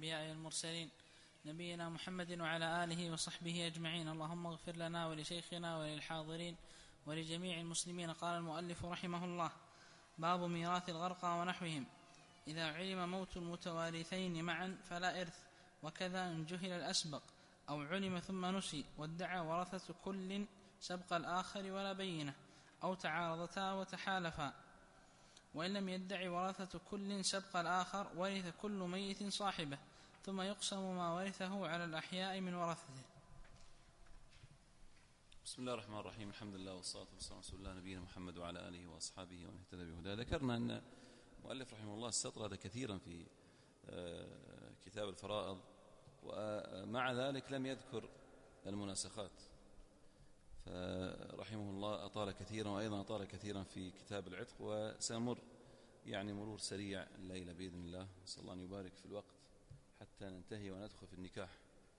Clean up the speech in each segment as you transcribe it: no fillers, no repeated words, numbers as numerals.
الأنبياء والمرسلين نبينا محمد وعلى آله وصحبه أجمعين. اللهم اغفر لنا ولشيخنا وللحاضرين ولجميع المسلمين. قال المؤلف رحمه الله: باب ميراث الغرقى ونحوهم. إذا علم موت المتوارثين معا فلا إرث، وكذا إن جهل الأسبق أو علم ثم نسي وادعى ورثة كل سبق الآخر ولا بينة، أو تعارضتا وتحالفا. وإن لم يدع ورثة كل سبق الآخر ورث كل ميت صاحبه، ثم يقسم ما ورثه على الأحياء من ورثته. بسم الله الرحمن الرحيم. الحمد لله والصلاة والسلام على رسول الله نبينا محمد وعلى آله وأصحابه ومن اهتدى بهداه. ذكرنا أن المؤلف رحمه الله استطرد كثيرا في كتاب الفرائض، ومع ذلك لم يذكر المناسخات، فرحمه الله أطال كثيرا، وأيضا أطال كثيرا في كتاب العتق، وسنمر مرور سريع الليلة بإذن الله. نسأل الله أن يبارك في الوقت حتى ننتهي وندخل في النكاح.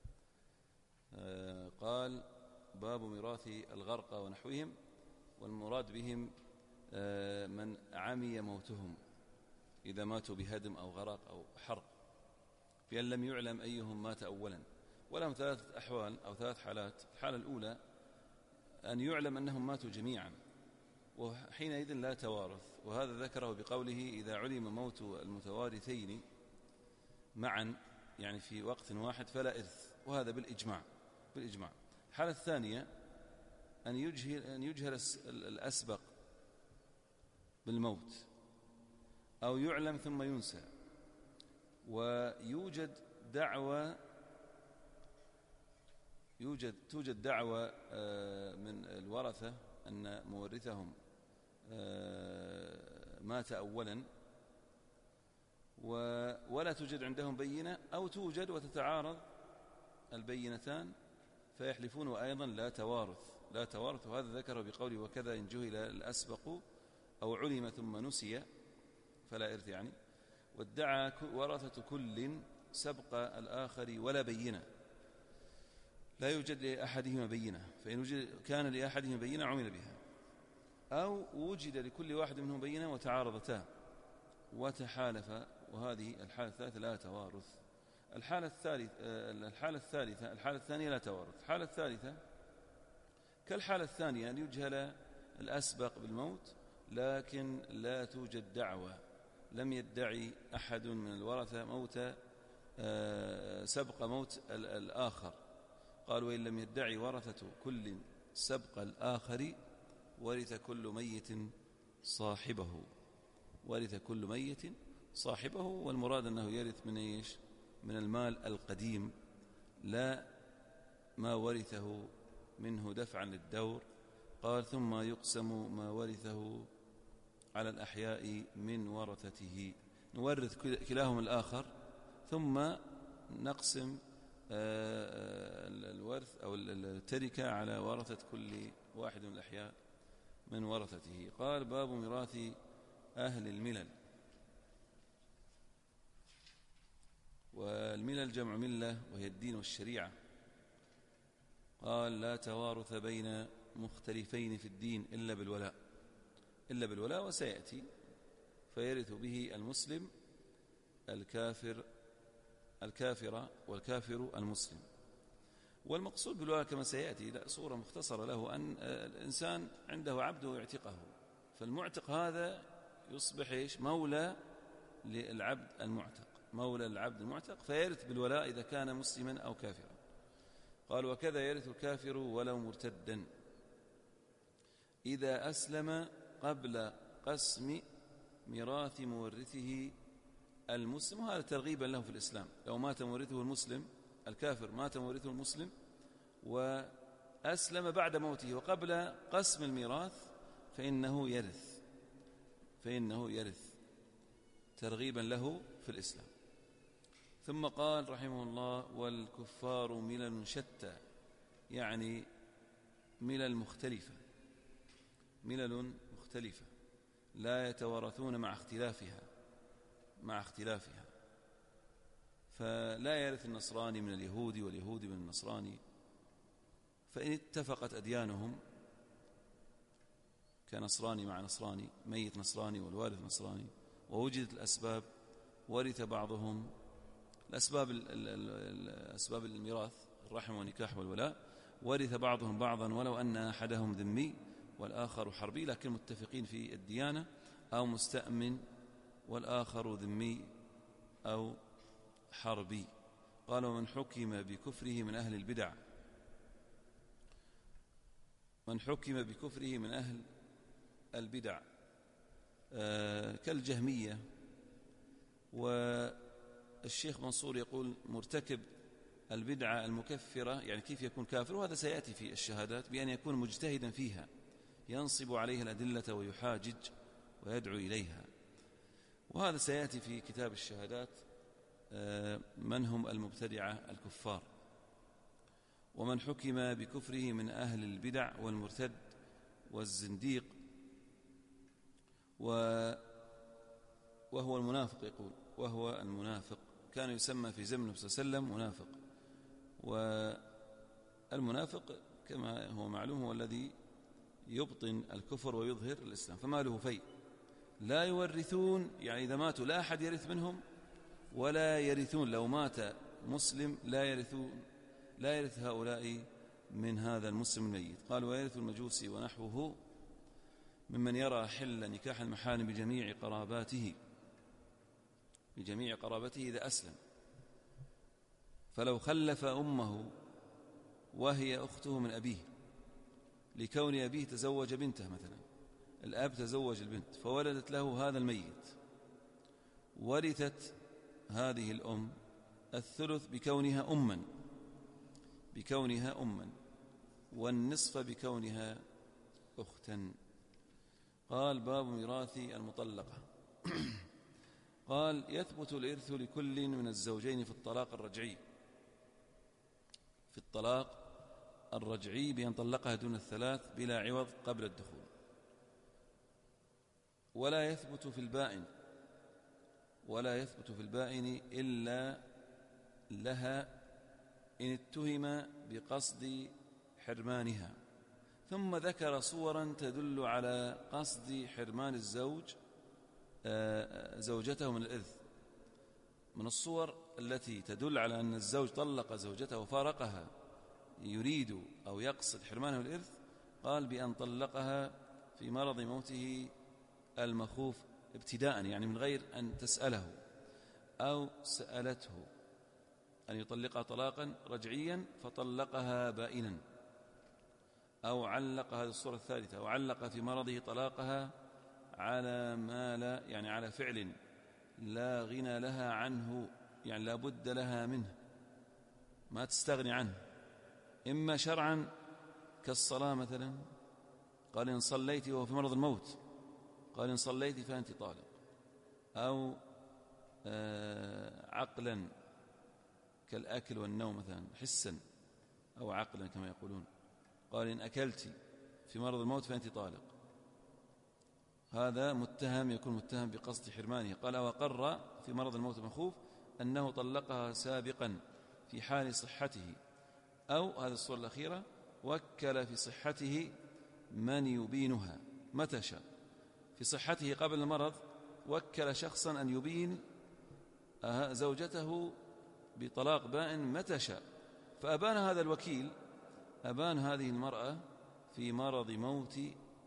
قال: باب ميراث الغرقى ونحوهم، والمراد بهم من عمي موتهم إذا ماتوا بهدم أو غرق أو حرق، بأن لم يعلم أيهم مات أولا. ولهم ثلاثة أحوال أو ثلاث حالات. الحالة الأولى أن يعلم أنهم ماتوا جميعا، وحينئذ لا توارث، وهذا ذكره بقوله: إذا علم موت المتوارثين معا، يعني في وقت واحد، فلا إرث، وهذا بالإجماع. الحالة الثانية أن يجهل الأسبق بالموت، أو يعلم ثم ينسى، ويوجد توجد دعوة من الورثة أن مورثهم مات أولا، ولا توجد عندهم بينة، أو توجد وتتعارض البينتان فيحلفون، وأيضا لا توارث. وهذا ذكره بقوله: وكذا إن جهل الأسبق أو علم ثم نسي فلا إرث، يعني وادعى ورثة كل سبق الآخر ولا بينة، لا يوجد لأحدهما بينة، فإن كان لأحدهما بينة عمل بها، أو وجد لكل واحد منهم بينة وتعارضتا وتحالفا، وهذه الحالة الثالثة لا توارث. الحالة الثانية لا توارث. الحالة الثالثة كالحالة الثانية، أن يجهل الأسبق بالموت لكن لا توجد دعوة، لم يدعي أحد من الورثة سبق موت الآخر. قال: وإن لم يدعي ورثة كل سبق الآخر ورث كل ميت صاحبه. والمراد أنه يرث من إيش؟ من المال القديم، لا ما ورثه منه دفعا للدور. قال: ثم يقسم ما ورثه على الأحياء من ورثته، نورث كلاهم الآخر، ثم نقسم الورث أو التركة على ورثة كل واحد من الأحياء من ورثته. قال: باب ميراث أهل الملل. والملل جمع ملة، وهي الدين والشريعة. قال: لا توارث بين مختلفين في الدين إلا بالولاء، وسيأتي. فيرث به المسلم الكافر والكافر المسلم. والمقصود بالولاء كما سيأتي صورة مختصرة له، أن الإنسان عنده عبد ويعتقه، فالمعتق هذا يصبح مولى للعبد المعتق، فيرث بالولاء إذا كان مسلما أو كافرا. قال: وكذا يرث الكافر ولو مرتدا إذا أسلم قبل قسم ميراث مورثه المسلم. وهذا ترغيبا له في الإسلام. لو مات مورثه المسلم، الكافر مات مورثه المسلم وأسلم بعد موته وقبل قسم الميراث، فإنه يرث ترغيبا له في الإسلام. ثم قال رحمه الله: والكفار ملل شتى، يعني ملل مختلفة لا يتوارثون مع اختلافها. فلا يرث النصراني من اليهودي واليهودي من النصراني، فإن اتفقت أديانهم كنصراني مع نصراني، ميت نصراني والوارث نصراني، ووجدت الأسباب، ورث بعضهم أسباب الميراث الرحم والنكاح والولاء: ورث بعضهم بعضا ولو أن أحدهم ذمي والآخر حربي، لكن متفقين في الديانة، أو مستأمن والآخر ذمي أو حربي. قال: ومن حكم بكفره من أهل البدع، من حكم بكفره من أهل البدع كالجهمية. والشيخ منصور يقول: مرتكب البدعة المكفرة، يعني كيف يكون كافر؟ وهذا سيأتي في الشهادات، بأن يكون مجتهدا فيها ينصب عليها الأدلة ويحاجج ويدعو إليها، وهذا سيأتي في كتاب الشهادات من هم المبتدعة الكفار. ومن حكم بكفره من أهل البدع والمرتد والزنديق وهو المنافق، يقول وهو المنافق، كان يسمى في زمن النبي صلى الله عليه وسلم منافق. والمنافق كما هو معلوم هو الذي يبطن الكفر ويظهر الإسلام، فما له فيء. لا يورثون، يعني إذا ماتوا لا أحد يرث منهم ولا يرثون، لو مات مسلم لا يرث هؤلاء من هذا المسلم الميت. قال: ويرث المجوسي ونحوه ممن يرى حل نكاح المحارم بجميع قرابته إذا أسلم، فلو خلف أمه وهي أخته من أبيه لكون أبيه تزوج بنته مثلا، الأب تزوج البنت فولدت له هذا الميت، ورثت هذه الأم الثلث بكونها أما والنصف بكونها أختا. قال: باب ميراث المطلقة. قال: يثبت الإرث لكل من الزوجين في الطلاق الرجعي بأن طلقها دون الثلاث بلا عوض قبل الدخول. ولا يثبت في البائن إلا لها إن اتهم بقصد حرمانها. ثم ذكر صورا تدل على قصد حرمان الزوج زوجته من الإرث. من الصور التي تدل على أن الزوج طلق زوجته وفارقها يريد أو يقصد حرمانها من الإرث، قال: بأن طلقها في مرض موته المخوف ابتداء، يعني من غير أن تسأله أو سألته، أن يطلقها طلاقا رجعيا فطلقها بائنا، أو علق، هذه الصورة الثالثة، أو علق في مرضه طلاقها على ما لا، يعني على فعل لا غنى لها عنه، يعني لا بد لها منه، ما تستغني عنه، إما شرعا كالصلاة مثلا، قال: إن صليت وهو في مرض الموت، قال: إن صليت فأنت طالق. أو عقلا كالأكل والنوم مثلا، حسا أو عقلا كما يقولون، قال: إن أكلت في مرض الموت فأنت طالق. هذا متهم، يكون متهم بقصد حرمانه. قال: وقر في مرض الموت المخوف أنه طلقها سابقا في حال صحته، أو هذه الصورة الأخيرة: وكل في صحته من يبينها متى شاء. في صحته قبل المرض وكل شخصا أن يبين زوجته بطلاق بائن متى شاء، فأبان هذا الوكيل، أبان هذه المرأة في مرض موت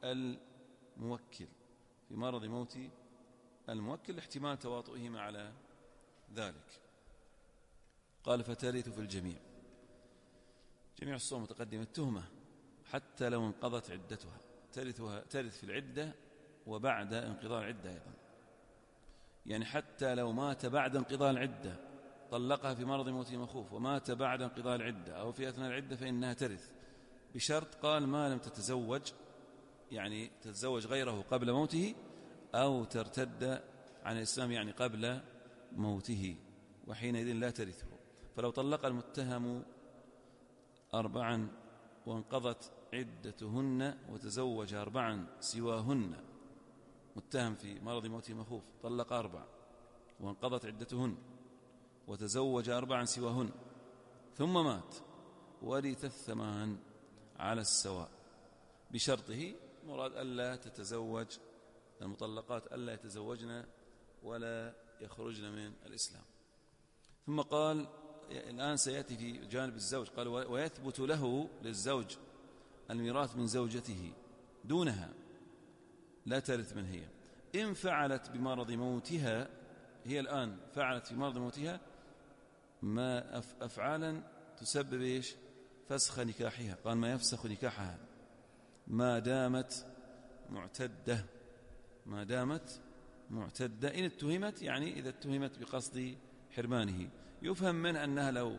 الموكل، احتمال تواطؤهما على ذلك. قال: فترث في جميع الصور المتقدمة التهمة حتى لو انقضت عدتها، ترث في العدة وبعد انقضاء العدة أيضا، يعني حتى لو مات بعد انقضاء العدة، طلقها في مرض موته المخوف ومات بعد انقضاء العدة أو في أثناء العدة، فإنها ترث بشرط، قال: ما لم تتزوج، يعني تتزوج غيره قبل موته، أو ترتد عن الإسلام يعني قبل موته، وحينئذ لا ترثه. فلو طلق المتهم 4 وانقضت عدتهن وتزوج 4 سواهن، متهم في مرض موته مخوف طلق 4 وانقضت عدتهن وتزوج 4 سواهن ثم مات، ورث 8 على السواء، بشرطه، مراد ألا تتزوج المطلقات، ألا يتزوجن ولا يخرجن من الإسلام. ثم قال الآن سيأتي في جانب الزوج، قال ويثبت له للزوج الميراث من زوجته دونها، لا ترث من هي، إن فعلت بمرض موتها. هي الآن فعلت في مرض موتها ما أفعالا تسبب إيش؟ فسخ نكاحها. قال ما يفسخ نكاحها ما دامت معتدة، ما دامت معتدة. إن اتهمت يعني إذا اتهمت بقصد حرمانه. يفهم من أنها لو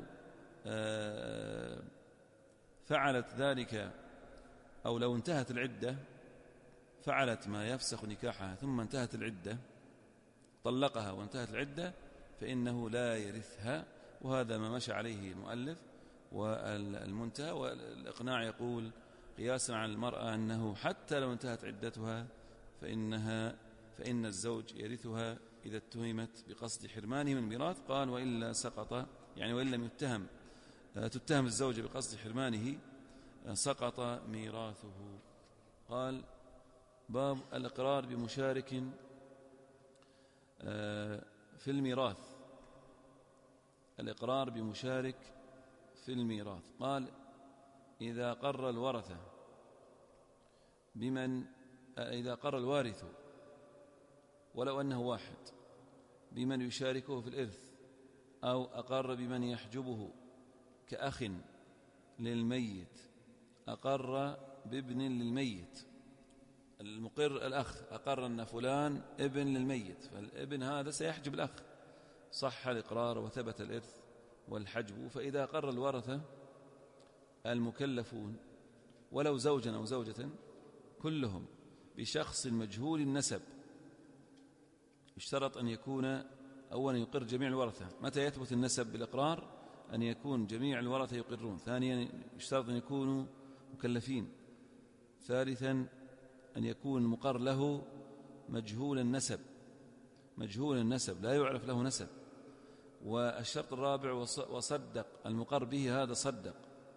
فعلت ذلك أو لو انتهت العدة، فعلت ما يفسخ نكاحها ثم انتهت العدة، طلقها وانتهت العدة، فإنه لا يرثها. وهذا ما مشى عليه المؤلف والمنتهى. والإقناع يقول قياسا على المرأة أنه حتى لو انتهت عدتها فإن الزوج يرثها إذا اتهمت بقصد حرمانه من الميراث. قال وإلا سقط، يعني وإن لم تتهم الزوجة بقصد حرمانه سقط ميراثه. قال باب الإقرار بمشارك في الميراث. الإقرار بمشارك في الميراث. قال إذا قر الورثة إذا قر الوارث ولو أنه واحد بمن يشاركه في الإرث، أو أقر بمن يحجبه كأخ للميت، أقر بابن للميت. المقر الأخ، أقر أن فلان ابن للميت، فالابن هذا سيحجب الأخ، صح الإقرار وثبت الإرث والحجب. فإذا قر الورثة المكلفون ولو زوجا أو زوجة كلهم بشخص مجهول النسب، اشترط أن يكون أولا يقر جميع الورثة. متى يثبت النسب بالإقرار؟ أن يكون جميع الورثة يقرون. ثانيا اشترط أن يكونوا مكلفين. ثالثا أن يكون مقر له مجهول النسب، مجهول النسب لا يعرف له نسب. والشرط الرابع وصدق المقر به، هذا صدق.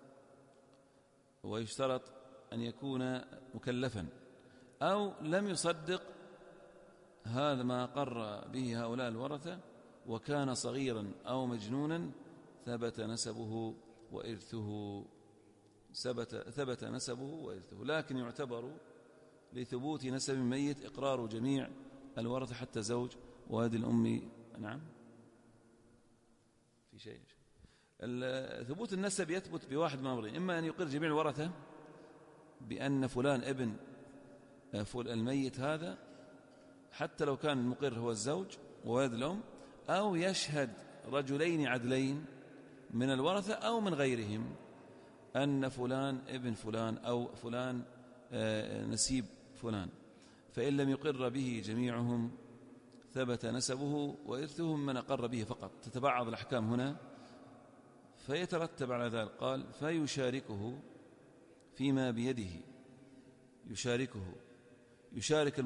ويشترط أن يكون مكلفا، أو لم يصدق هذا ما قر به هؤلاء الورثة وكان صغيرا أو مجنونا، ثبت نسبه وإرثه، ثبت نسبه وإرثه. لكن يعتبر لثبوت نسب ميت إقرار جميع الورثة حتى زوج وهذه الأم. نعم في شيء. ثبوت النسب يثبت بواحد من أمرين: إما أن يقر جميع الورثة بأن فلان ابن الميت هذا حتى لو كان المقر هو الزوج وولد الأم، أو يشهد رجلين عدلين من الورثة أو من غيرهم أن فلان ابن فلان أو فلان نسيب فلان. فإن لم يقر به جميعهم ثبت نسبه وإرثهم من أقر به فقط. تتبعض الأحكام هنا فيترتب على ذلك. قال فيشاركه فيما بيده، يشارك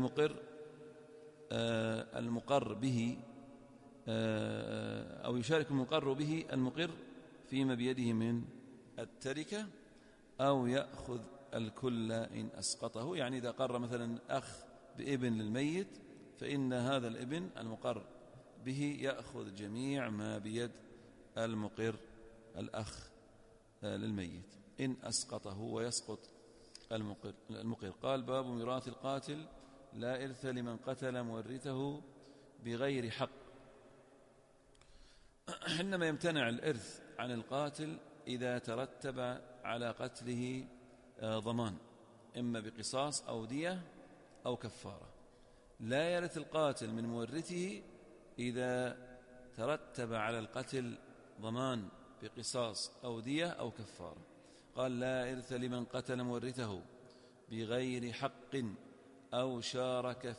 المقر به، أو يشارك المقر به المقر فيما بيده من التركة، أو يأخذ الكل إن أسقطه. يعني إذا قر مثلا أخ بابن للميت فإن هذا الابن المقر به يأخذ جميع ما بيد المقر الأخ للميت إن أسقطه، ويسقط المقر. قال باب ميراث القاتل لا إرث لمن قتل مورثه بغير حق. حينما يمتنع الإرث عن القاتل إذا ترتب على قتله ضمان، إما بقصاص أو دية أو كفارة. لا يرث القاتل من مورثه إذا ترتب على القتل ضمان بقصاص أو دية أو كفارة. قال لا إرث لمن قتل مورثه بغير حق أو شارك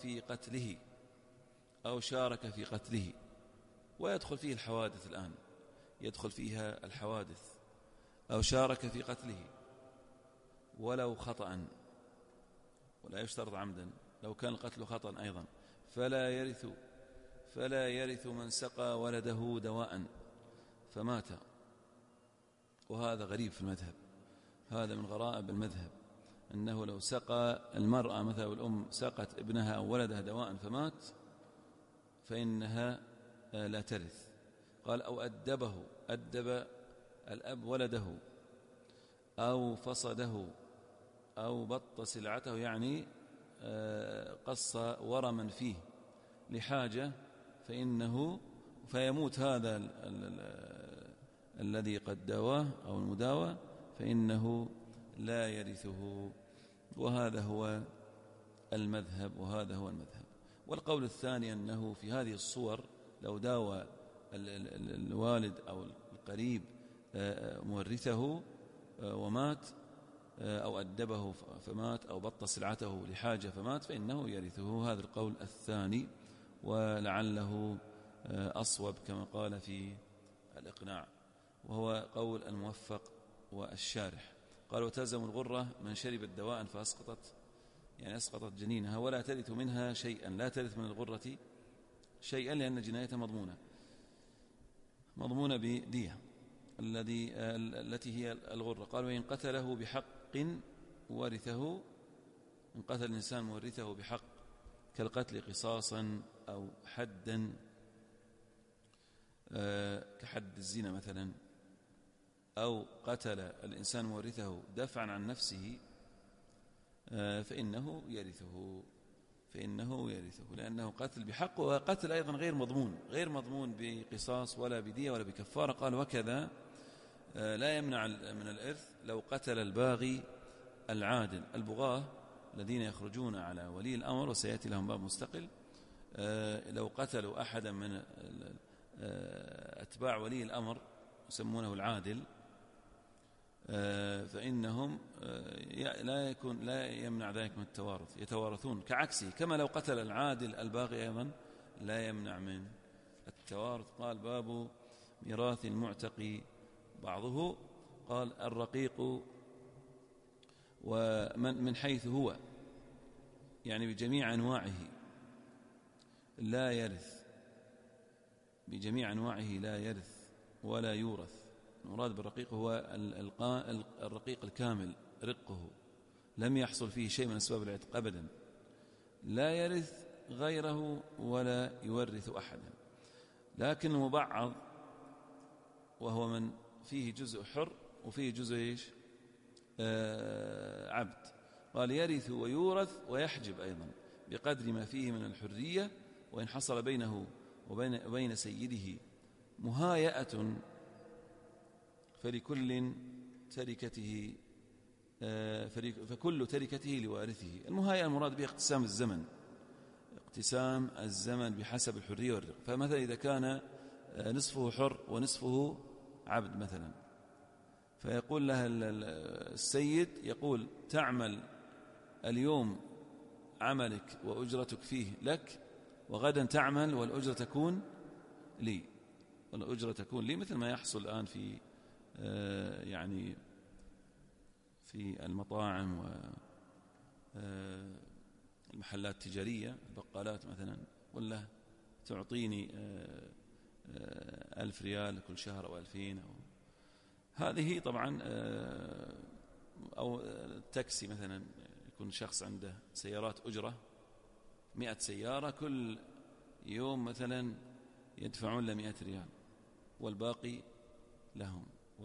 في قتله ويدخل فيه الحوادث. الآن يدخل فيها الحوادث. أو شارك في قتله ولو خطأ، ولا يشترط عمدا، لو كان القتل خطأ أيضا. فلا يرث من سقى ولده دواء فمات. وهذا غريب في المذهب، هذا من غرائب المذهب، أنه لو سقى المرأة مثلا والأم سقت ابنها أو ولدها دواء فمات فإنها لا ترث. قال أو أدبه، أدب الأب ولده، أو فصده، أو بط سلعته، يعني قص ورما فيه لحاجة، فيموت هذا الذي قد داواه أو المداوى، فإنه لا يرثه. وهذا هو المذهب. والقول الثاني أنه في هذه الصور لو داوى الوالد أو القريب مورثه ومات، أو أدبه فمات، أو بط سلعته لحاجة فمات، فإنه يرثه. هذا القول الثاني، ولعله أصوب كما قال في الإقناع، وهو قول الموفق والشارح. قال وتلزم الغرة من شربت دواء فأسقطت، يعني أسقطت جنينها، ولا ترث منها شيئا، لا ترث من الغرة شيئا، لأن جنايتها مضمونة بدية التي هي الغرة. قال وإن قتله بحق ورثه، إن قتل الإنسان مورثه بحق كالقتل قصاصا أو حدا كحد الزنا مثلا، أو قتل الإنسان مورثه دفعا عن نفسه، فإنه يرثه، لأنه قتل بحق، وقتل أيضا غير مضمون بقصاص ولا بدية ولا بكفارة. قال وكذا لا يمنع من الإرث لو قتل الباغي العادل. البغاة الذين يخرجون على ولي الأمر، وسيأتي لهم باب مستقل، لو قتلوا أحدا من أتباع ولي الأمر يسمونه العادل، فإنهم لا يمنع ذلك من التوارث، يتوارثون كعكسه، كما لو قتل العادل الباغي أيضا لا يمنع من التوارث. قال باب ميراث المعتق بعضه. قال الرقيق ومن حيث هو، يعني بجميع أنواعه لا يرث، ولا يورث. المراد بالرقيق هو الرقيق الكامل، رقه لم يحصل فيه شيء من أسباب العتق أبدا، لا يرث غيره ولا يورث أحدا. لكن المبعض وهو من فيه جزء حر وفيه جزء عبد، قال يرث ويورث ويحجب أيضا بقدر ما فيه من الحرية، وإن حصل بينه وبين سيده مهايئة فكل تركته لوارثه. المهايئة المراد بها اقتسام الزمن بحسب الحرية والرق. فمثلا إذا كان نصفه حر ونصفه عبد مثلا، فيقول لها السيد، يقول تعمل اليوم عملك وأجرتك فيه لك، وغدا تعمل والأجرة تكون لي، مثل ما يحصل الآن في يعني في المطاعم والمحلات التجارية، البقالات مثلا، ولا تعطيني 1000 ريال كل شهر أو 2000 هذه طبعا. أو التاكسي مثلا، يكون شخص عنده سيارات أجرة 100 سيارة، كل يوم مثلا يدفعون له 100 ريال والباقي لهم.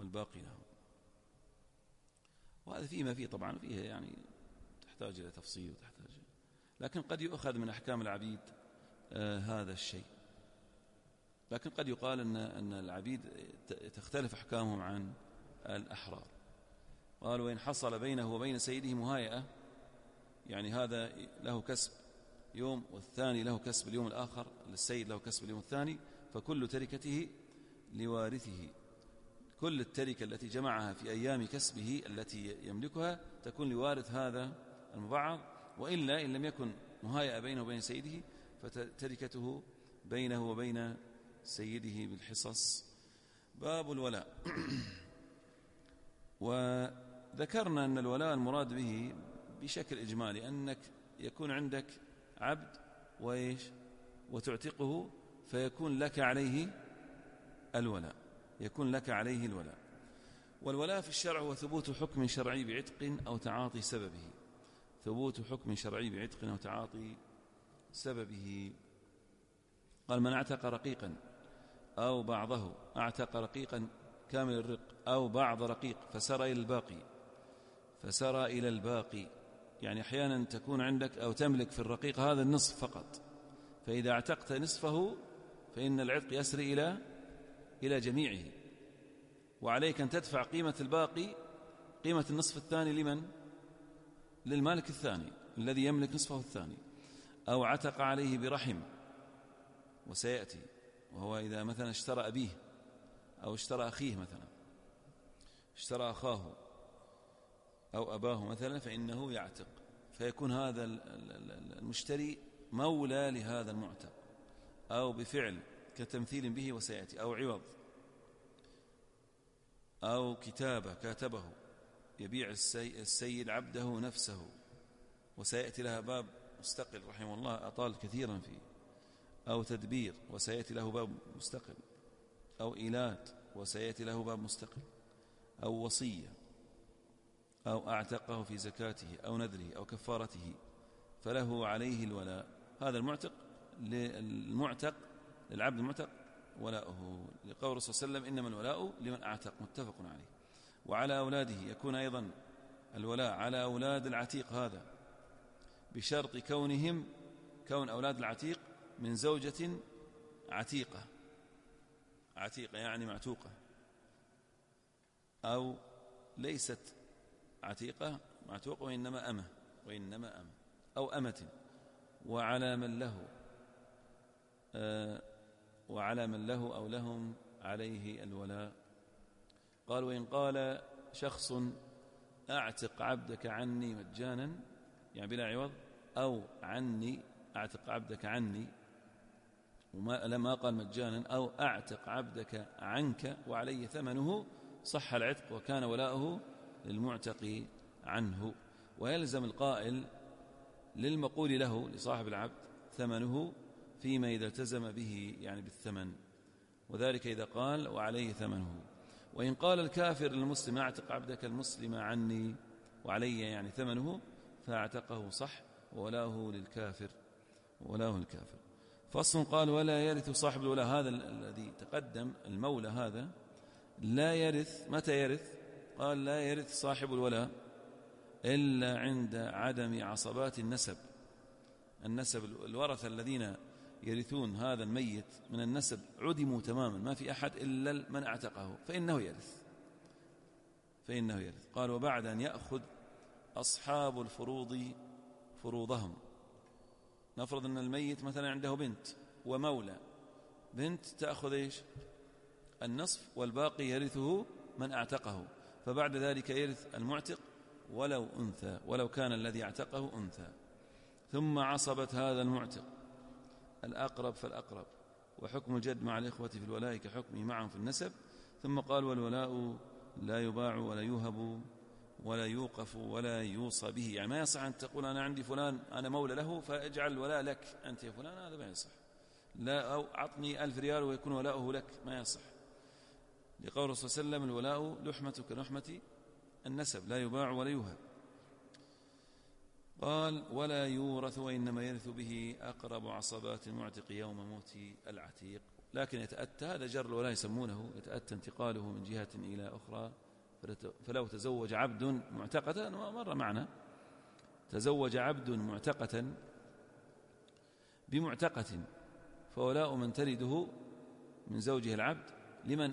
وهذا فيما فيه طبعا فيه يعني تحتاج إلى تفصيل لكن قد يؤخذ من أحكام العبيد هذا الشيء. لكن قد يقال أن العبيد تختلف أحكامهم عن الأحرار. قال وإن حصل بينه وبين سيده مهايئة، يعني هذا له كسب يوم والثاني له كسب اليوم الآخر، السيد له كسب اليوم الثاني، فكل تركته لوارثه. كل التركة التي جمعها في أيام كسبه التي يملكها تكون لوارث هذا المبعض، وإلا إن لم يكن مهايئة بينه وبين سيده فتركته بينه وبين سيده بالحصص. باب الولاء. وذكرنا أن الولاء المراد به بشكل إجمالي أنك يكون عندك عبد وتعتقه، فيكون لك عليه الولاء. والولاء في الشرع هو ثبوت حكم شرعي بعتق أو تعاطي سببه. قال من اعتق رقيقا أو بعضه، أعتق رقيقا كامل الرق أو بعض رقيق فسرى إلى الباقي. يعني أحيانا تكون عندك أو تملك في الرقيق هذا النصف فقط، فإذا اعتقت نصفه فإن العتق يسري إلى جميعه، وعليك أن تدفع قيمة الباقي، قيمة النصف الثاني لمن؟ للمالك الثاني الذي يملك نصفه الثاني. أو عتق عليه برحم، وسيأتي، وهو إذا مثلا اشترى أبيه أو اشترى أخيه، مثلا اشترى أخاه أو أباه مثلا، فإنه يعتق، فيكون هذا المشتري مولى لهذا المعتق، أو بفعل كتمثيل به وسيأتي، أو عوض، أو كتابة كاتبه، يبيع السيد عبده نفسه، وسيأتي لها باب مستقل رحمه الله أطال كثيرا فيه، أو تدبير وسيأتي له باب مستقل، أو إيلات وسيأتي له باب مستقل، أو وصية، أو أعتقه في زكاته أو نذره أو كفارته، فله عليه الولاء. هذا المعتق للعبد المعتق ولاؤه، لقول الرسول صلى الله عليه وسلم: إنما الولاء لمن أعتق، متفق عليه. وعلى أولاده يكون أيضا الولاء على أولاد العتيق، هذا بشرط كون أولاد العتيق من زوجة عتيقة يعني معتوقة، أو ليست معتوقة وإنما أمة أو أمة، وعلى من له أو لهم عليه الولاء. قال: وإن قال شخص: أعتق عبدك عني مجانا، يعني بلا عوض، أو عني، أعتق عبدك عني، ولما قال مجانا، أو أعتق عبدك عنك وعلي ثمنه، صح العتق وكان ولاؤه للمعتق عنه. ويلزم القائل للمقول له لصاحب العبد ثمنه فيما إذا التزم به، يعني بالثمن، وذلك إذا قال: وعليه ثمنه. وإن قال الكافر للمسلم: أعتق عبدك المسلم عني وعلي، يعني ثمنه، فاعتقه صح وولاه للكافر. فصل. قال: ولا يرث صاحب الولاء، هذا الذي تقدم المولى هذا لا يرث. متى يرث؟ قال: لا يرث صاحب الولاء إلا عند عدم عصبات النسب. الورثة الذين يرثون هذا الميت من النسب عدموا تماما، ما في أحد إلا من اعتقه، فإنه يرث. قال: وبعد أن يأخذ أصحاب الفروض فروضهم. نفرض أن الميت مثلا عنده بنت ومولى، بنت تأخذ إيش؟ النصف، والباقي يرثه من اعتقه، فبعد ذلك يرث المعتق ولو كان الذي اعتقه أنثى. ثم عصبت هذا المعتق الأقرب فالأقرب، وحكم الجد مع الإخوة في الولاء كحكمه معهم في النسب. ثم قال: والولاء لا يباع ولا يوهب ولا يوقف ولا يوصى به. يعني ما يصح أن تقول: أنا عندي فلان أنا مولى له فاجعل الولاء لك أنت يا فلان، هذا ما يصح. لا، أو أعطني 1000 ريال ويكون ولاؤه لك، ما يصح، لقول الرسول صلى الله عليه وسلم: الولاء لحمة كلحمة النسب، لا يباع ولا يوهب. قال: ولا يورث، وإنما يرث به أقرب عصبات المعتق يوم موت العتيق. لكن يتأتى، هذا جر الولاء يسمونه، يتأتى انتقاله من جهة إلى أخرى. فلو تزوج عبد معتقة، مر معنا، تزوج عبد معتقة بمعتقة، فولاء من تلده من زوجه العبد لمن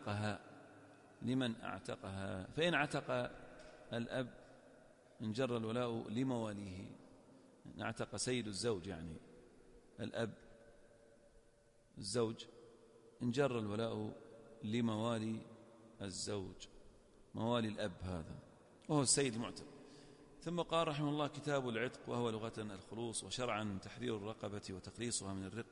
اعتقها. فإن اعتق الأب انجر الولاء لمواليه. إن اعتق سيد الزوج، يعني الأب الزوج، انجر الولاء لموالي الزوج، موالي الأب هذا، وهو السيد المعتق. ثم قال رحمه الله: كتاب العتق، وهو لغة الخلوص، وشرعا تحرير الرقبة وتقليصها من الرق،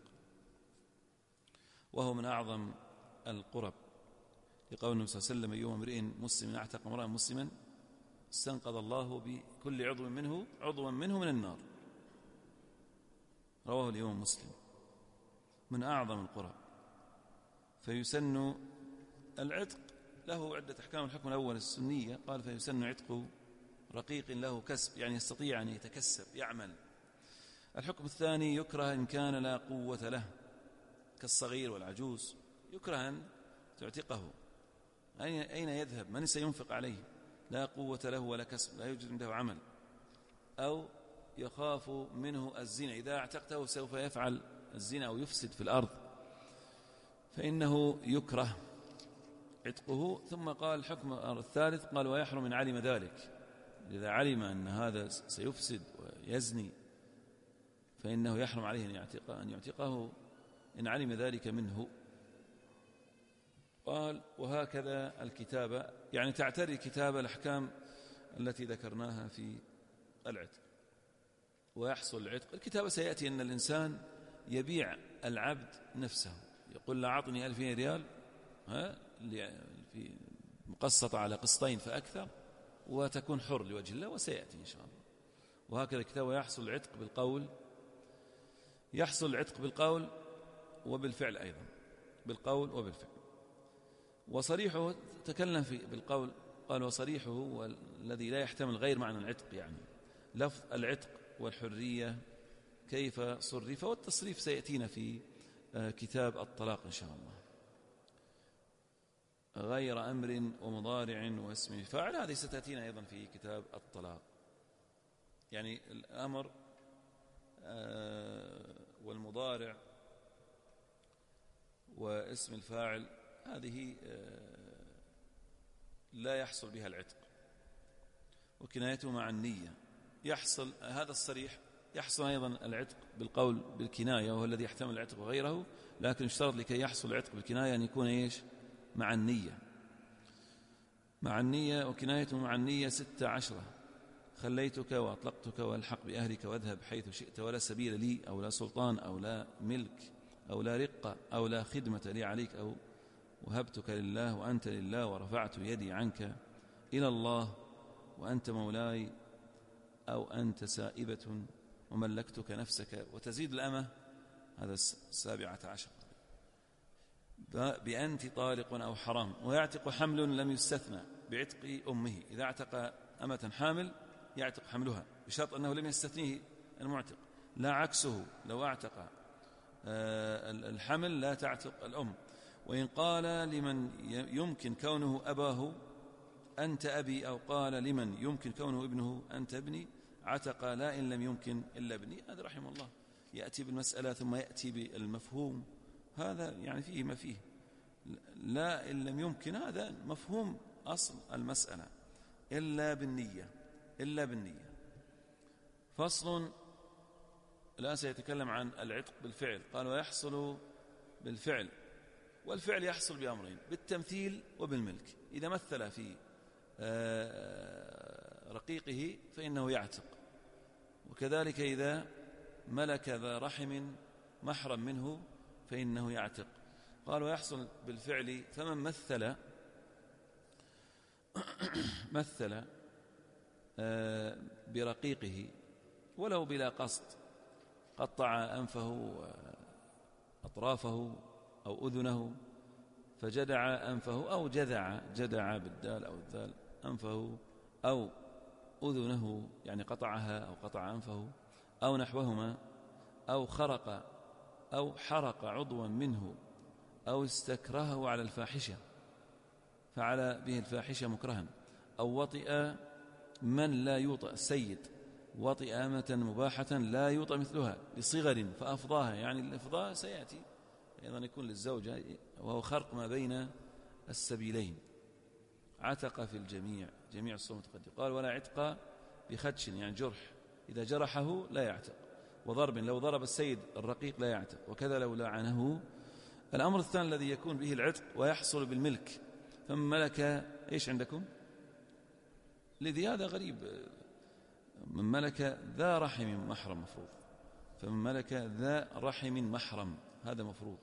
وهو من أعظم القرب، لقول النبي صلى الله عليه وسلم: أيما امرئ مسلم اعتق امرأ مسلما استنقذ الله بكل عضو منه من النار. رواه الإمام مسلم. من أعظم القرب. فيسن العتق له عدة أحكام. الحكم الأول السنية، قال: فيسن عتق رقيق له كسب، يعني يستطيع أن يتكسب يعمل. الحكم الثاني: يكره إن كان لا قوة له، كالصغير والعجوز، يكره أن تعتقه. أين يذهب؟ من سينفق عليه؟ لا قوة له ولا كسب، لا يوجد عنده عمل، أو يخاف منه الزنا، إذا اعتقته سوف يفعل الزنا أو يفسد في الأرض، فإنه يكره عتقه. ثم قال الحكم الثالث، قال ويحرم إن علم ذلك، إذا علم أن هذا سيفسد ويزني فإنه يحرم عليه أن يعتقه إن علم ذلك منه. قال وهكذا الكتابة، يعني تعتري كتابة الأحكام التي ذكرناها في العتق. ويحصل العتق، الكتابة سيأتي أن الإنسان يبيع العبد نفسه، يقول له أعطني 2000 ريال في مقسطة على قسطين فأكثر وتكون حر لوجه الله، وسيأتي إن شاء الله. وهكذا الكتابة يحصل العتق بالقول، يحصل العتق بالقول وبالفعل أيضا، بالقول وبالفعل. وصريحه تكلم في بالقول، قال وصريحه والذي لا يحتمل غير معنى العتق، يعني لفظ العتق والحرية كيف صرف، والتصريف سيأتينا في كتاب الطلاق إن شاء الله. غير أمر ومضارع واسم فاعل، هذه ستأتينا أيضا في كتاب الطلاق. يعني الأمر والمضارع واسم الفاعل هذه لا يحصل بها العتق، وكنايته مع النية يحصل. هذا الصريح يحصل أيضا العتق بالقول بالكناية، وهو الذي يحتمل العتق وغيره، لكن اشترط لكي يحصل العتق بالكناية أن يكون إيش؟ مع النية، مع النية. وكنايته مع النية 16: خليتك وأطلقتك والحق بأهلك واذهب حيث شئت، ولا سبيل لي، أو لا سلطان، أو لا ملك، أو لا رقة، أو لا خدمة لي عليك، أو وهبتك لله وأنت لله، ورفعت يدي عنك إلى الله وأنت مولاي، أو أنت سائبة وملكتك نفسك. وتزيد الأمة، هذا 17: بأنت طالق أو حرام. ويعتق حمل لم يستثنى بعتق أمه، إذا اعتق أمة حامل يعتق حملها بشرط أنه لم يستثنيه المعتق، لا عكسه، لو اعتق الحمل لا تعتق الأم. وإن قال لمن يمكن كونه أباه أنت أبي، أو قال لمن يمكن كونه ابنه أنت ابني، عتق لا إن لم يمكن إلا ابني. هذا رحمه الله يأتي بالمسألة ثم يأتي بالمفهوم، هذا يعني فيه ما فيه. لا إن لم يمكن، هذا مفهوم أصل المسألة، إلا بالنية، إلا بالنية. فصل. الآن سيتكلم عن العتق بالفعل. قال ويحصل بالفعل، والفعل يحصل بأمرين: بالتمثيل وبالملك. إذا مثل في رقيقه فإنه يعتق، وكذلك إذا ملك ذا رحم محرم منه فإنه يعتق. قال ويحصل بالفعل، فمن مثل برقيقه ولو بلا قصد، قطع أنفه أطرافه أو أذنه فجدع أنفه، أو جدع بالدال أو الذال أنفه أو أذنه، يعني قطعها أو قطع أنفه أو نحوهما، أو خرق أو حرق عضوا منه، أو استكرهه على الفاحشة فعلى به الفاحشة مكرها، أو وطئ من لا يوطئ، السيد وطئ أمة مباحة لا يوطئ مثلها لصغر فأفضاها، يعني الإفضاء سيأتي أيضا يكون للزوجة، وهو خرق ما بين السبيلين. عتق في الجميع، جميع الصور متقدم. قال ولا عتق بخدش، يعني جرح، إذا جرحه لا يعتق. وضرب، لو ضرب السيد الرقيق لا يعتق، وكذا لو لعنه. الأمر الثاني الذي يكون به العتق ويحصل بالملك، فمن ملك إيش عندكم؟ الذي هذا غريب، من ملك ذا رحم محرم مفروض، فمن ملك ذا رحم محرم هذا مفروض.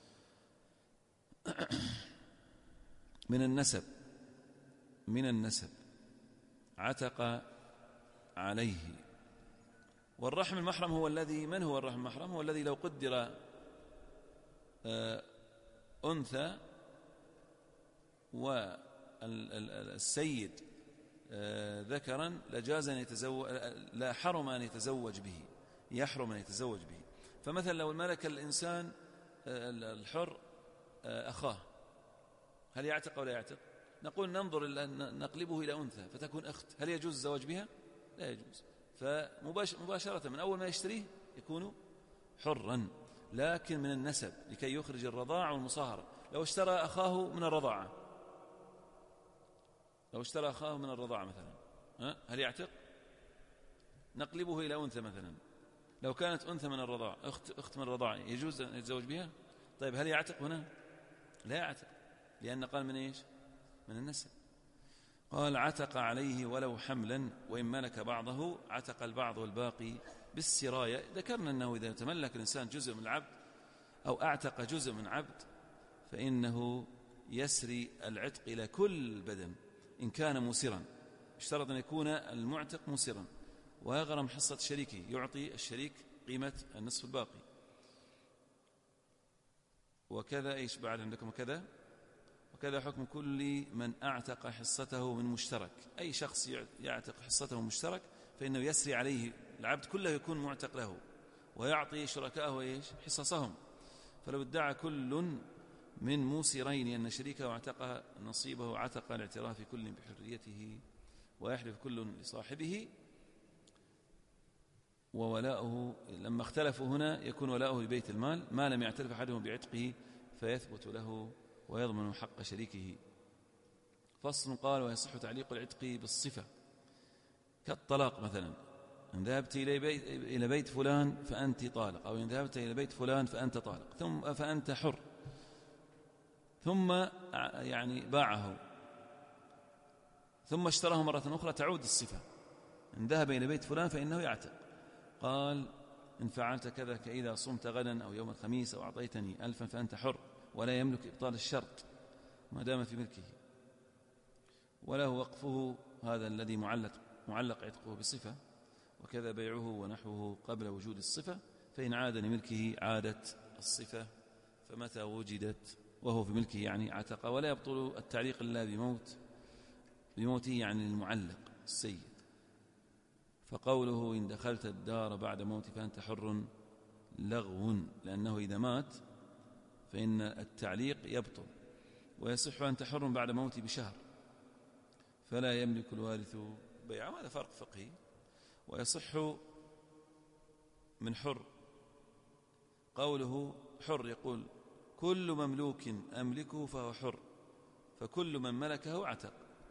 من النسب عتق عليه. والرحم المحرم هو الذي، من هو الرحم المحرم؟ هو الذي لو قدر أنثى والسيد ذكرا لجاز أن يتزوج، لا حرم أن يتزوج به، يحرم أن يتزوج به. فمثلا لو ملك الإنسان الحر أخاه هل يعتق أو لا يعتق؟ نقول ننظر نقلبه إلى أنثى فتكون أخت، هل يجوز الزواج بها؟ لا يجوز. فمباشرة من أول ما يشتريه يكون حرا، لكن من النسب لكي يخرج الرضاع والمصاهرة. لو اشترى أخاه من الرضاعة، مثلا هل يعتق؟ نقلبه إلى أنثى مثلا. لو كانت أنثى من الرضاعة، أخت من الرضاعة، يجوز أن يتزوج بها؟ طيب هل يعتق هنا؟ لا يعتق، لأن قال من إيش؟ من النسب. قال عتق عليه ولو حملا وإن ملك بعضه عتق البعض والباقي بالسراية. ذكرنا أنه إذا تملك الإنسان جزء من العبد أو أعتق جزء من عبد فإنه يسري العتق إلى كل بدن إن كان مسرا. اشترط أن يكون المعتق مسرا ويغرم حصة شريكه، يعطي الشريك قيمة النصف الباقي. وكذا إيش بعد عندكم؟ وكذا حكم كل من أعتق حصته من مشترك. أي شخص يعتق حصته من مشترك فإنه يسري عليه العبد كله يكون معتق له، ويعطي شركائه إيش؟ حصصهم. فلو ادعى كل من موسرين أن شريكه اعتق نصيبه عتق الاعتراف كل بحريته ويحلف كل لصاحبه. وولاؤه لما اختلفوا هنا يكون ولاؤه لبيت المال ما لم يعترف أحدهم بعتقه فيثبت له ويضمن حق شريكه. فصل. قال ويصح تعليق العتق بالصفة كالطلاق مثلا، إن ذهبت إلى بيت فلان فأنت طالق، أو إن ذهبت إلى بيت فلان فأنت طالق، ثم فأنت حر، ثم يعني باعه ثم اشتراه مرة أخرى تعود الصفة. إن ذهب إلى بيت فلان فإنه يعتق. قال إن فعلت كذا كإذا صمت غدا أو يوم الخميس أو أعطيتني 1000 فأنت حر، ولا يملك إبطال الشرط ما دام في ملكه، وله وقفه هذا الذي معلق عتقه بصفة، وكذا بيعه ونحوه قبل وجود الصفة، فإن عاد لملكه عادت الصفة، فمتى وجدت وهو في ملكه يعني عتق. ولا يبطل التعليق إلا بموته يعني المعلق السيد. فقوله إن دخلت الدار بعد موت فأنت حر لغو، لأنه إذا مات فإن التعليق يبطل. ويصح أن تحر بعد موته بشهر فلا يملك الوارث بيعه، هذا فرق فقهي. ويصح من حر قوله حر، يقول كل مملوك أملكه فهو حر، فكل من ملكه عتق.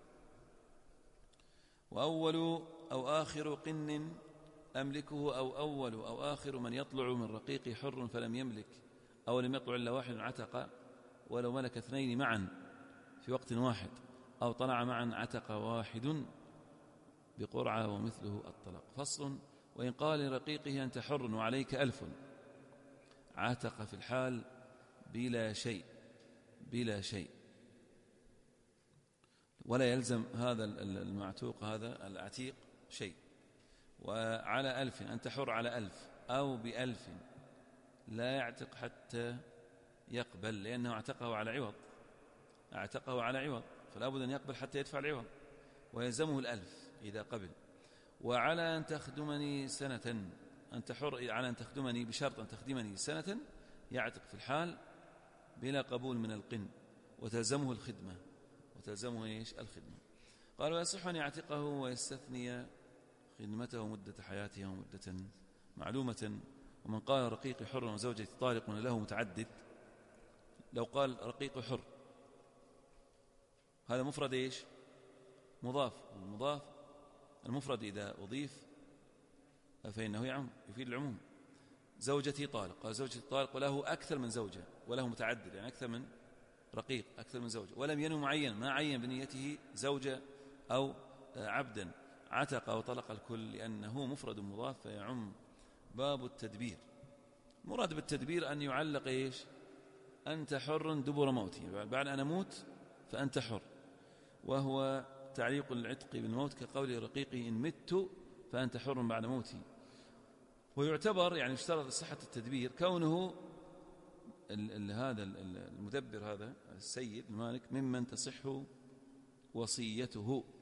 وأول أو آخر قن أملكه، أو أول أو آخر من يطلع من رقيقي حر فلم يملك، أو لم يطلع إلا واحد عتق، ولو ملك 2 معا في وقت واحد أو طلع معا عتق واحد بقرعة ومثله الطلاق. فصل. وإن قال لرقيقه أنت حر وعليك 1000 عتق في الحال بلا شيء، ولا يلزم هذا المعتوق هذا العتيق شيء. وعلى 1000 أنت حر على 1000 أو ب1000 لا يعتق حتى يقبل، لأنه اعتقه على عوض، فلا بد أن يقبل حتى يدفع العوض، ويلزمه 1000 إذا قبل. وعلى أن تخدمني سنة، أنت حر على أن تخدمني بشرط أن تخدمني سنة، يعتق في الحال بلا قبول من القن، وتلزمه الخدمة. الخدمة. قال ويصح أن يعتقه ويستثني خدمته مدة حياته ومدة معلومة. ومن قال رقيق حر وزوجتي طالق له متعدد، لو قال رقيق حر هذا مفرد مضاف، المفرد إذا أضيف فإنه يعم يفيد العموم. زوجتي طالق، قال زوجتي طالق وله أكثر من زوجة، وله متعدد يعني أكثر من رقيق، أكثر من زوجة، ولم ينو معين، ما عين بنيته زوجة أو عبدا، عتق أو طلق الكل، لأنه مفرد مضاف فيعم. باب التدبير. مراد بالتدبير أن يعلق أنت حر دبر موتي، بعد أن أموت فأنت حر، وهو تعليق العتق بالموت كقول رقيقي إن مت فأنت حر بعد موتي. ويعتبر يعني اشترط صحة التدبير كونه هذا المدبر هذا السيد المالك ممن تصح وصيته،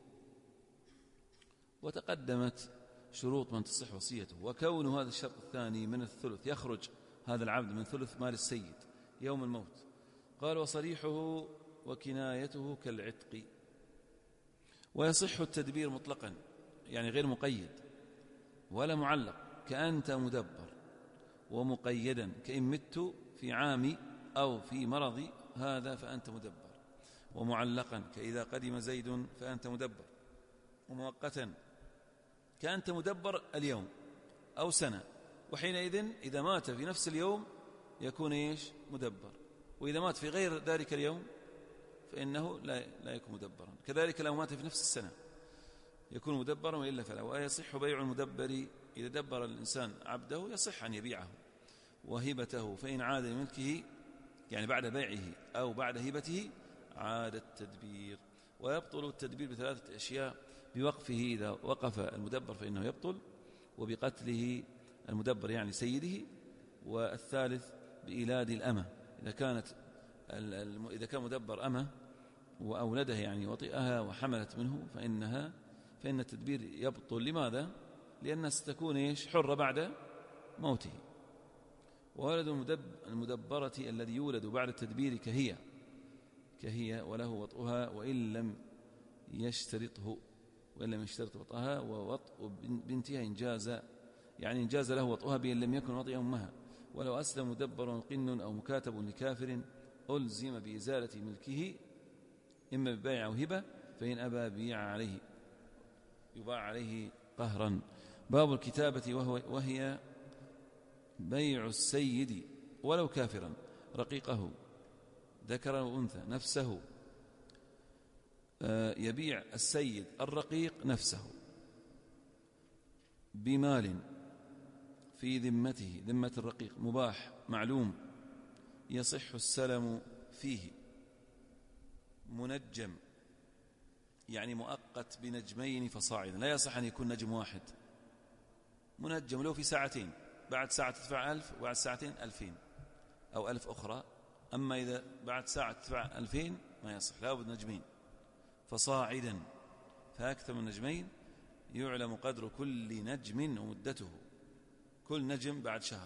وتقدمت شروط من تصح وصيته. وكونه هذا الشرط الثاني من الثلث، يخرج هذا العبد من ثلث مال السيد يوم الموت. قال وصريحه وكنايته كالعتق. ويصح التدبير مطلقا يعني غير مقيد ولا معلق، كأنت مدبر، ومقيدا كإن مت في عام أو في مرض هذا فأنت مدبر، ومعلقا كإذا قدم زيد فأنت مدبر، ومؤقتا كأنت مدبر اليوم أو سنة، وحينئذ إذا مات في نفس اليوم يكون إيش؟ مدبر، وإذا مات في غير ذلك اليوم فإنه لا يكون مدبرا. كذلك لو مات في نفس السنة يكون مدبرا وإلا فلا. ويصح بيع المدبر إذا دبر الإنسان عبده يصح أن يبيعه، وهبته فإن عاد لملكه يعني بعد بيعه أو بعد هبته عاد التدبير. ويبطل التدبير بثلاثة أشياء: بوقفه إذا وقف المدبر فإنه يبطل، وبقتله المدبر يعني سيده، والثالث بإيلاد الأمة إذا كان مدبر أمة وأولدها يعني وطئها وحملت منه فإن التدبير يبطل. لماذا؟ لأنها ستكون إيش؟ حرة بعد موته. وولد المدبرة الذي يولد بعد التدبير كهي وله وطئها وإن لم يشترط وطئها، ووطء بنتها إن جاز له وطئها بأن لم يكن وطئ أمها. ولو أسلم مدبر قن أو مكاتب لكافر ألزم بإزالة ملكه إما ببيع أو هبة، فإن أبى يباع عليه قهرا. باب الكتابة وهي بيع السيد ولو كافرا رقيقه ذكرا وأنثى نفسه. يبيع السيد الرقيق نفسه بمال في ذمته، ذمة الرقيق مباح معلوم يصح السلم فيه، منجم يعني مؤقت بنجمين فصاعدا، لا يصح أن يكون نجم واحد، منجم له في ساعتين، بعد ساعة تدفع 1000 وبعد ساعتين 2000 أو 1000 أخرى. أما إذا بعد ساعة تدفع 2000 ما يصح، لا بد نجمين فصاعدا، فأكثر من نجمين يعلم قدر كل نجم ومدته، كل نجم بعد شهر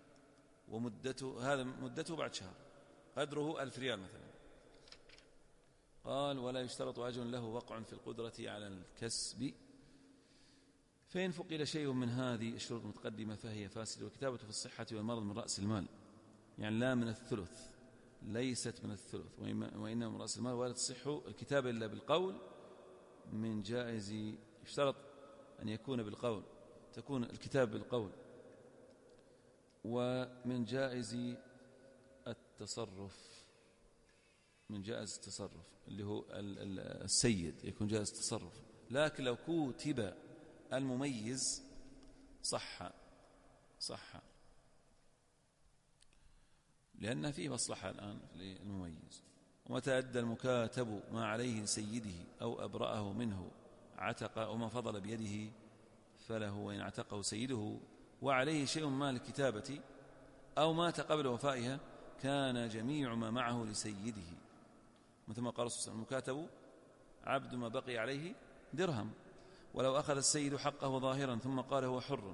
مدته بعد شهر، قدره 1000 ريال مثلا. قال ولا يشترط أجل له وقع في القدرة على الكسب، فإن فقد شيء من هذه الشروط المتقدمة فهي فاسدة. وكتابة في الصحة والمرض من رأس المال، يعني لا من الثلث، ليست من الثلث، وإنما من رأس المال. ولا تصح الكتابة إلا بالقول، من جائز يشترط أن يكون بالقول، تكون الكتاب بالقول. ومن جائز التصرف، من جائز التصرف اللي هو السيد يكون جائز التصرف، لكن لو كتب المميز صح لأن فيه مصلحة الآن للمميز. ومتى أدى المكاتب ما عليه سيده أو أبرأه منه عتق، وما فضل بيده فله، وإن عتقه سيده وعليه شيء ما الكتابة أو مات قبل وفائها كان جميع ما معه لسيده، مثل ما قال الرسول المكاتب عبد ما بقي عليه درهم. ولو أخذ السيد حقه ظاهرا ثم قال هو حر،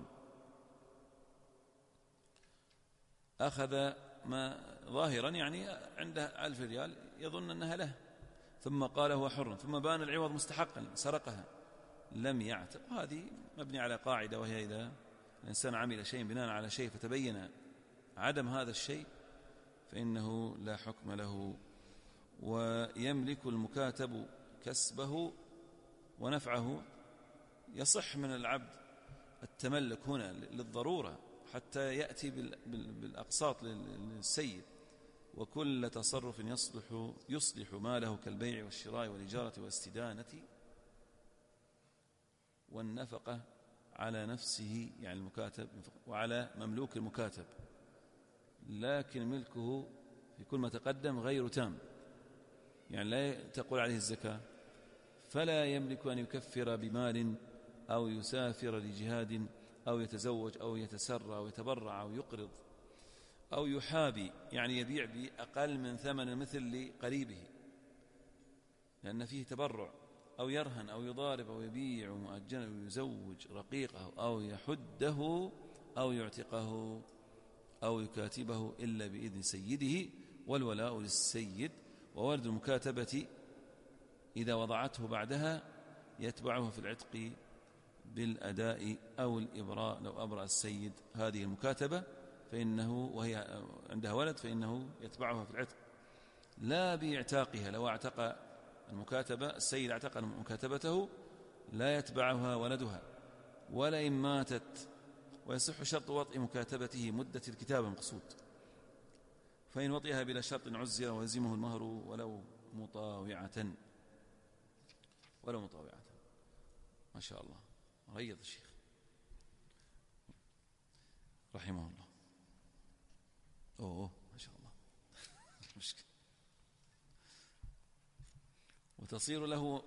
أخذ ما ظاهرا يعني عنده 1000 ريال يظن أنها له، ثم قال هو حر، ثم بان العوض مستحقا سرقها، لم يعتق. هذه مبني على قاعدة، وهي إذا الإنسان عمل شيء بناء على شيء فتبين عدم هذا الشيء فإنه لا حكم له. ويملك المكاتب كسبه ونفعه، يصح من العبد التملك هنا للضرورة حتى يأتي بالأقساط للسيد، وكل تصرف يصلح ماله كالبيع والشراء والإجارة والاستدانة والنفقة على نفسه يعني المكاتب وعلى مملوك المكاتب، لكن ملكه في كل ما تقدم غير تام، يعني لا تقول عليه الزكاة، فلا يملك أن يكفر بمال أو يسافر لجهاد أو يتزوج أو يتسرى أو يتبرع أو يقرض أو يحابي، يعني يبيع بأقل من ثمن مثل لقريبه لأن فيه تبرع، أو يرهن أو يضارب أو يبيع مؤجلا ويزوج رقيقه أو يحده أو يعتقه أو يكاتبه إلا بإذن سيده، والولاء للسيد. وولد المكاتبة إذا وضعته بعدها يتبعه في العتق بالأداء أو الإبراء لو أبرأ السيد هذه المكاتبة فإنه وهي عندها ولد فإنه يتبعها في العتق لا باعتاقها. لو اعتق المكاتبة السيد اعتق مكاتبته لا يتبعها ولدها ولا إن ماتت. ويصح شرط وطئ مكاتبته مدة الكتابة مقصود، فإن وطئها بلا شرط عزر ويلزمه المهر ولو مطاوعة. ما شاء الله ريض الشيخ رحمه الله. ما شاء الله مشكلة. وتصير له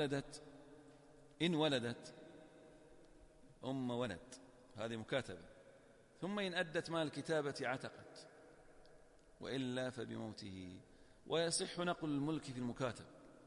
إن ولدت أم ولد، هذه مكاتبة، ثم إن أدت مال الكتابة عتقت، وإلا فبموته. ويصح نقل الملك في المكاتب.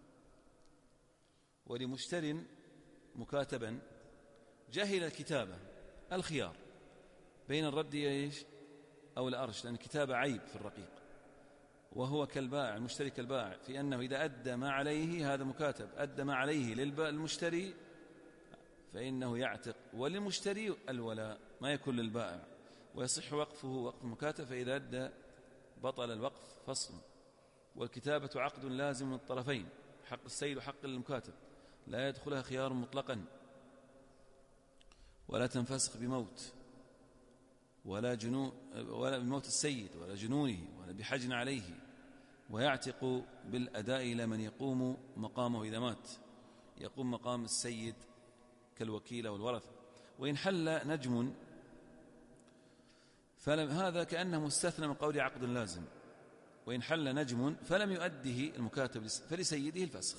ولمشتر مكاتبا جهل الكتابة الخيار بين الرد أو الأرش، لأن الكتابة عيب في الرقيق، وهو كالبائع المشتري كالبائع في أنه إذا أدى ما عليه، هذا مكاتب أدى ما عليه للمشتري فإنه يعتق، وللمشتري الولاء ما يكون للبائع. ويصح وقفه وقف المكاتب، فإذا أدى بطل الوقف فصل. والكتابة عقد لازم من الطرفين، حق السيد وحق المكاتب، لا يدخلها خيار مطلقا، ولا تنفسخ بموت ولا بموت السيد ولا جنونه ولا بحجن عليه. ويعتق بالأداء إلى من يقوم مقامه إذا مات، يقوم مقام السيد كالوكيل والورثة. وإن حل نجم هذا كأنه مستثنى من قول عقد لازم. وإن حل نجم فلم يؤده المكاتب فلسيده الفسخ،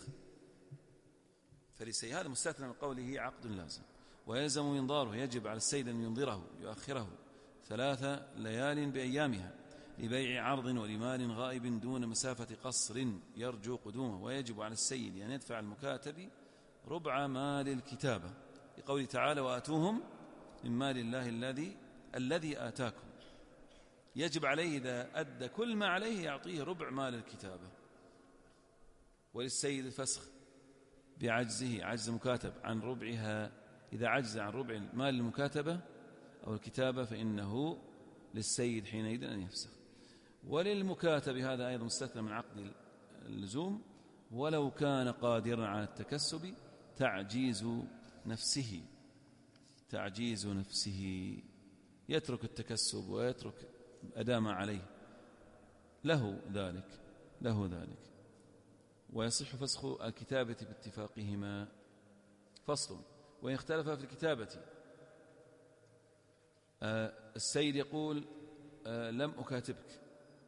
هذا مستثنى من قوله عقد لازم. ويلزم منظاره، يجب على السيد أن ينظره يؤخره 3 ليال بأيامها لبيع عرض ولمال غائب دون مسافة قصر يرجو قدومه. ويجب على السيد أن يدفع المكاتب ربع مال الكتابة، لقوله تعالى وآتوهم من مال الله الذي آتاكم. يجب عليه إذا أدى كل ما عليه يعطيه ربع مال الكتابة. وللسيد الفسخ بعجزه، عجز مكاتب عن ربعها، إذا عجز عن ربع مال المكاتبة أو الكتابة فإنه للسيد حينئذ أن يفسخ. وللمكاتب هذا أيضا مستثنى من عقد اللزوم، ولو كان قادرا على التكسب تعجيز نفسه، يترك التكسب ويترك أداء ما عليه، له ذلك. ويصح فسخ الكتابة باتفاقهما. فصل. وإن اختلف في الكتابة، السيد يقول لم أكاتبك،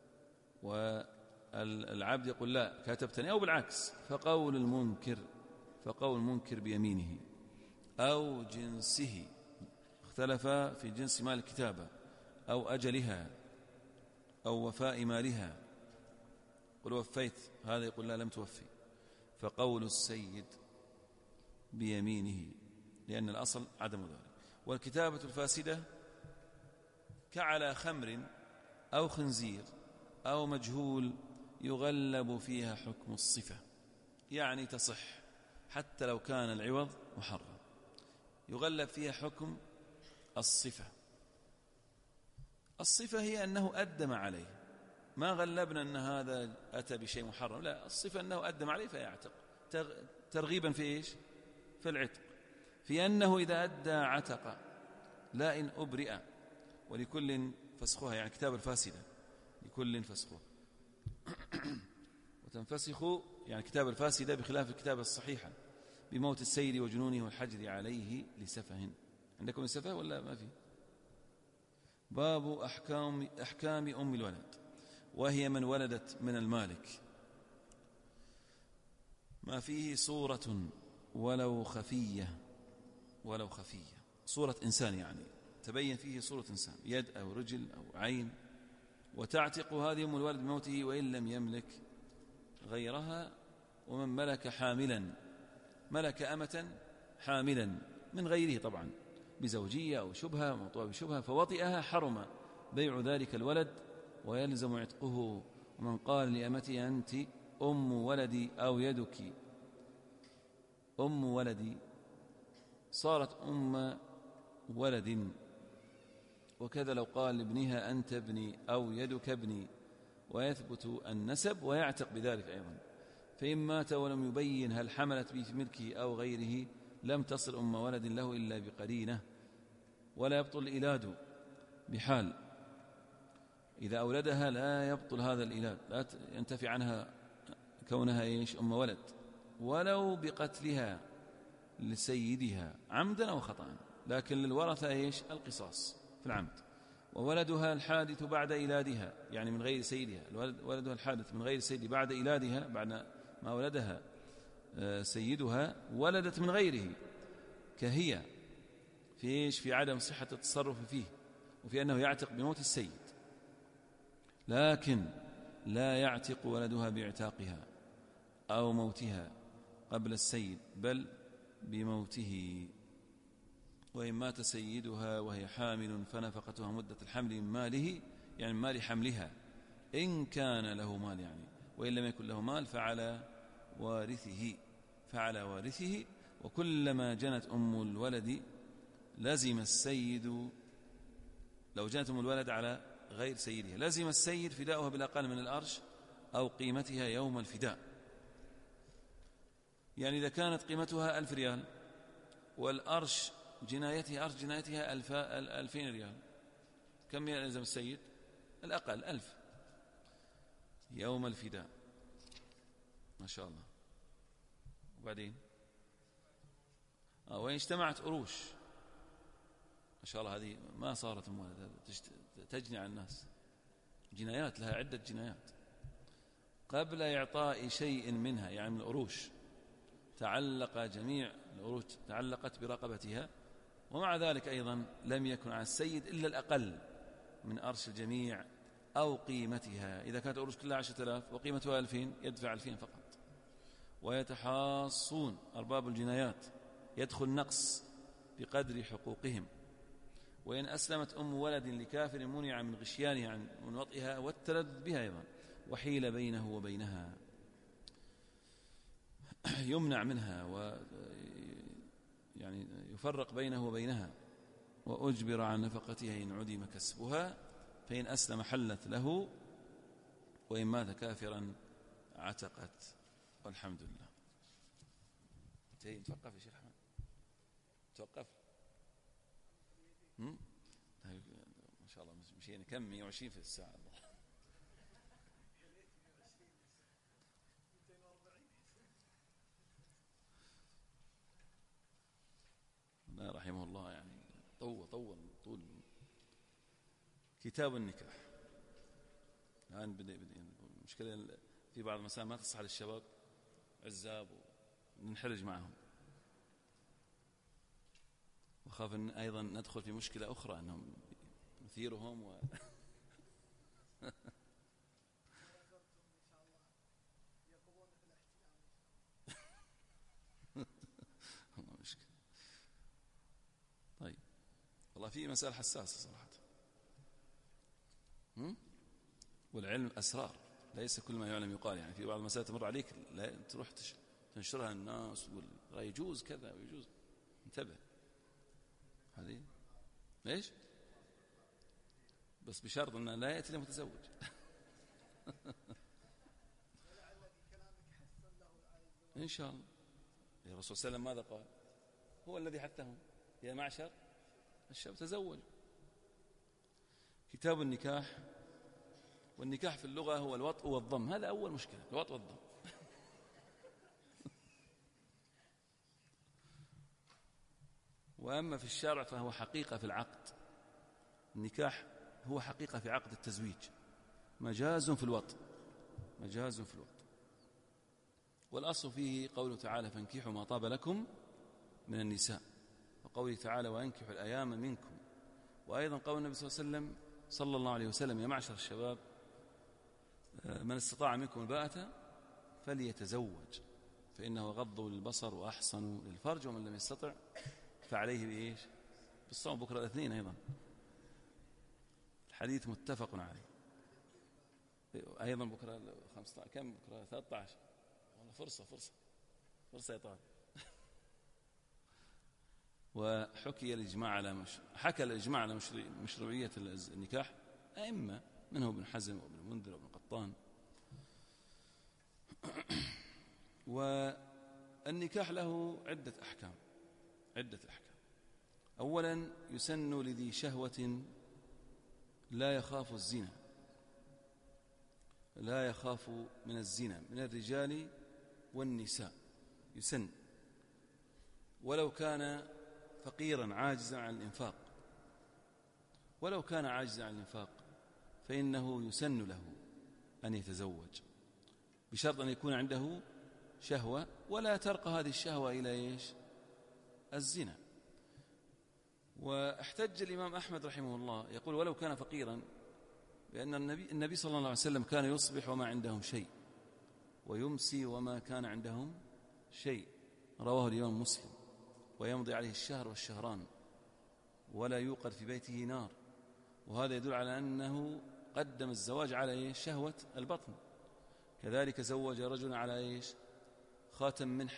والعبد يقول لا كاتبتني، أو بالعكس، فقول المنكر بيمينه. أو جنسه، اختلف في جنس مال الكتابة أو أجلها أو وفاء مالها، قل وفيت، هذا يقول لا لم توفي، فقول السيد بيمينه، لأن الأصل عدم ذلك. والكتابة الفاسدة كعلى خمر أو خنزير أو مجهول يغلب فيها حكم الصفة، يعني تصح حتى لو كان العوض محرم، يغلب فيها حكم الصفة هي أنه أدم عليه، ما غلبنا أن هذا أتى بشيء محرم، لا، الصفة أنه أدم عليه فيعتق، ترغيبا في إيش؟ في العتق، في أنه إذا أدى عتق، لا إن أبرئ. ولكل فسخها، يعني كتاب الفاسدة لكل فسخها وتنفسخ يعني كتاب الفاسدة بخلاف الكتاب الصحيحة بموت السيد وجنونه والحجر عليه لسفه. عندكم السفه ولا ما في؟ باب أحكام أم الولد، وهي من ولدت من المالك ما فيه صورة ولو خفية، صورة إنسان، يعني تبين فيه صورة إنسان، يد أو رجل أو عين، وتعتق هذه أم الولد بموته وإن لم يملك غيرها. ومن ملك أمة حاملا من غيره طبعا بزوجية أو شبهة موطوءة بشبهة فوطئها، حرم بيع ذلك الولد ويلزم عتقه ومن قال لأمته أنت أم ولدي أو يدك أم ولدي صارت أم ولد. وكذا لو قال لابنها أنت ابني أو يدك ابني، ويثبت النسب ويعتق بذلك أيضا. فإن مات ولم يبين هل حملت به في ملكه أو غيره لم تصل أم ولد له إلا بقرينة، ولا يبطل الإيلاد بحال. إذا أولدها لا يبطل هذا الإيلاد، لا ينتفي عنها كونها أم ولد، ولو بقتلها لسيدها عمدا أو خطأ، لكن للورثة القصاص في العمد. وولدها الحادث بعد إيلادها، يعني من غير سيدها، ولدها الحادث من غير سيد بعد إيلادها، بعد ما ولدها سيدها ولدت من غيره، كهي في عدم صحة التصرف فيه، وفي أنه يعتق بموت السيد، لكن لا يعتق ولدها باعتاقها أو موتها قبل السيد، بل بموته. وإن مات سيدها وهي حامل فنفقتها مدة الحمل من ماله، يعني من مال حملها، إن كان له مال يعني، وإن لم يكن له مال فعلى وارثه. وكلما جنت أم الولد لزم السيد، لو جنت أم الولد على غير سيدها لزم السيد فداؤها بالأقل من الأرش أو قيمتها يوم الفداء. يعني إذا كانت قيمتها 1000 ريال والأرش جنايتها 2000 ريال، كم يلزم السيد؟ الأقل 1000 يوم الفداء. ما شاء الله. وبعدين وإن اجتمعت أروش، ما شاء الله، هذه ما صارت أموال، تجني على الناس، جنايات لها عدة جنايات. قبل إعطاء شيء منها، يعني من الأروش، جميع الأروش تعلقت برقبتها، ومع ذلك أيضا لم يكن على السيد إلا الأقل من أرش الجميع أو قيمتها. إذا كانت أروش كلها 10,000 وقيمتها 2000 يدفع 2000 فقط. ويتحاصون أرباب الجنايات، يدخل نقص بقدر حقوقهم. وإن أسلمت أم ولد لكافر منع من غشيانها عن وطئها والتلذذ بها أيضا، وحيل بينه وبينها، يمنع منها يعني يفرق بينه وبينها، وأجبر عن نفقتها إن عدم كسبها، فإن أسلم حلت له، وإن مات كافرا عتقت. والحمد لله. توقف يا شيخ أحمد، توقف. ما شاء الله مشينا كم 120 في الساعة. رحمه الله، يعني طول كتاب النكاح. الآن بدأ المشكلة في بعض المسائل ما تصح للشباب عزاب وننحرج معهم، وخاف أن أيضا ندخل في مشكلة أخرى أنهم نثيرهم طيب، والله في مسألة حساسة صراحة، والعلم أسرار، ليس كل ما يعلم يقال. يعني في بعض المسائل تمر عليك لا تروح تنشرها الناس ولا يجوز كذا ويجوز، انتبه. هذه ليش؟ بس بشرط أنه لا يأتي لمتزوج. إن شاء الله. الرسول صلى الله عليه وسلم ماذا قال؟ هو الذي حثهم يا معشر الشباب تزوج. كتاب النكاح. والنكاح في اللغة هو الوطء والضم، هذا أول مشكلة، الوطء والضم. وأما في الشرع فهو حقيقة في العقد. النكاح هو حقيقة في عقد التزويج، مجاز في الوطء، مجاز في الوطء. والأصل فيه قوله تعالى فانكحوا ما طاب لكم من النساء، وقوله تعالى وأنكحوا الأيام منكم. وأيضا قول النبي صلى الله عليه وسلم يا معشر الشباب من استطاع منكم الباءة فليتزوج فإنه غض للبصر وأحصن للفرج، ومن لم يستطع فعليه بإيش؟ بالصوم. بكرة الاثنين أيضا، الحديث متفق عليه. أيضا بكرة 15 كم بكرة 13 والله فرصة يا طالب. وحكي الإجماع على حكى الإجماع على مشروعية النكاح أئمة منه ابن حزم وابن المنذر وابن قطان. والنكاح له عدة أحكام. أولا يسن لذي شهوة لا يخاف الزنا، لا يخاف من الزنا من الرجال والنساء، يسن ولو كان فقيرا عاجزا عن الإنفاق، ولو كان عاجزا عن الإنفاق فإنه يسن له أن يتزوج بشرط أن يكون عنده شهوة ولا ترقى هذه الشهوة إلى الزنا. واحتج الإمام أحمد رحمه الله يقول ولو كان فقيرا بأن النبي صلى الله عليه وسلم كان يصبح وما عندهم شيء ويمسي وما كان عندهم شيء، رواه الإمام مسلم، ويمضي عليه الشهر والشهران ولا يوقد في بيته نار، وهذا يدل على أنه قدم الزواج على شهوة البطن. كذلك زوج رجل على خاتم من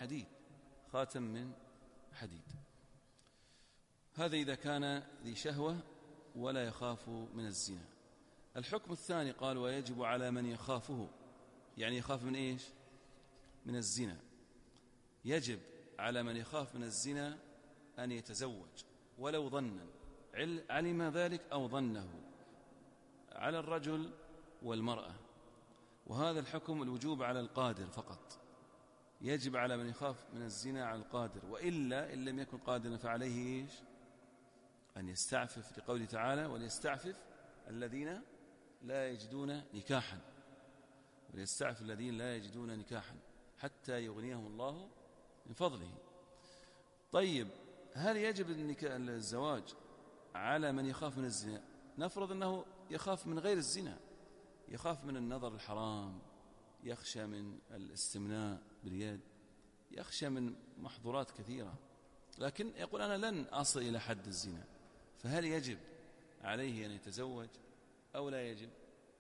حديد. هذا إذا كان ذي شهوة ولا يخاف من الزنا. الحكم الثاني قال ويجب على من يخافه، يعني يخاف من من الزنا. يجب على من يخاف من الزنا أن يتزوج ولو ظنا، علم ذلك أو ظنه، على الرجل والمرأة. وهذا الحكم الوجوب على القادر فقط، يجب على من يخاف من الزنا على القادر، وإلا إن لم يكن قادرا فعليه أن يستعفف، لقوله تعالى وليستعفف الذين لا يجدون نكاحا، وليستعفف الذين لا يجدون نكاحا حتى يغنيهم الله من فضله. طيب هل يجب الزواج على من يخاف من الزنا؟ نفرض أنه يخاف من غير الزنا، يخاف من النظر الحرام، يخشى من الاستمناء باليد، يخشى من محظورات كثيرة، لكن يقول أنا لن أصل إلى حد الزنا، فهل يجب عليه أن يتزوج أو لا يجب؟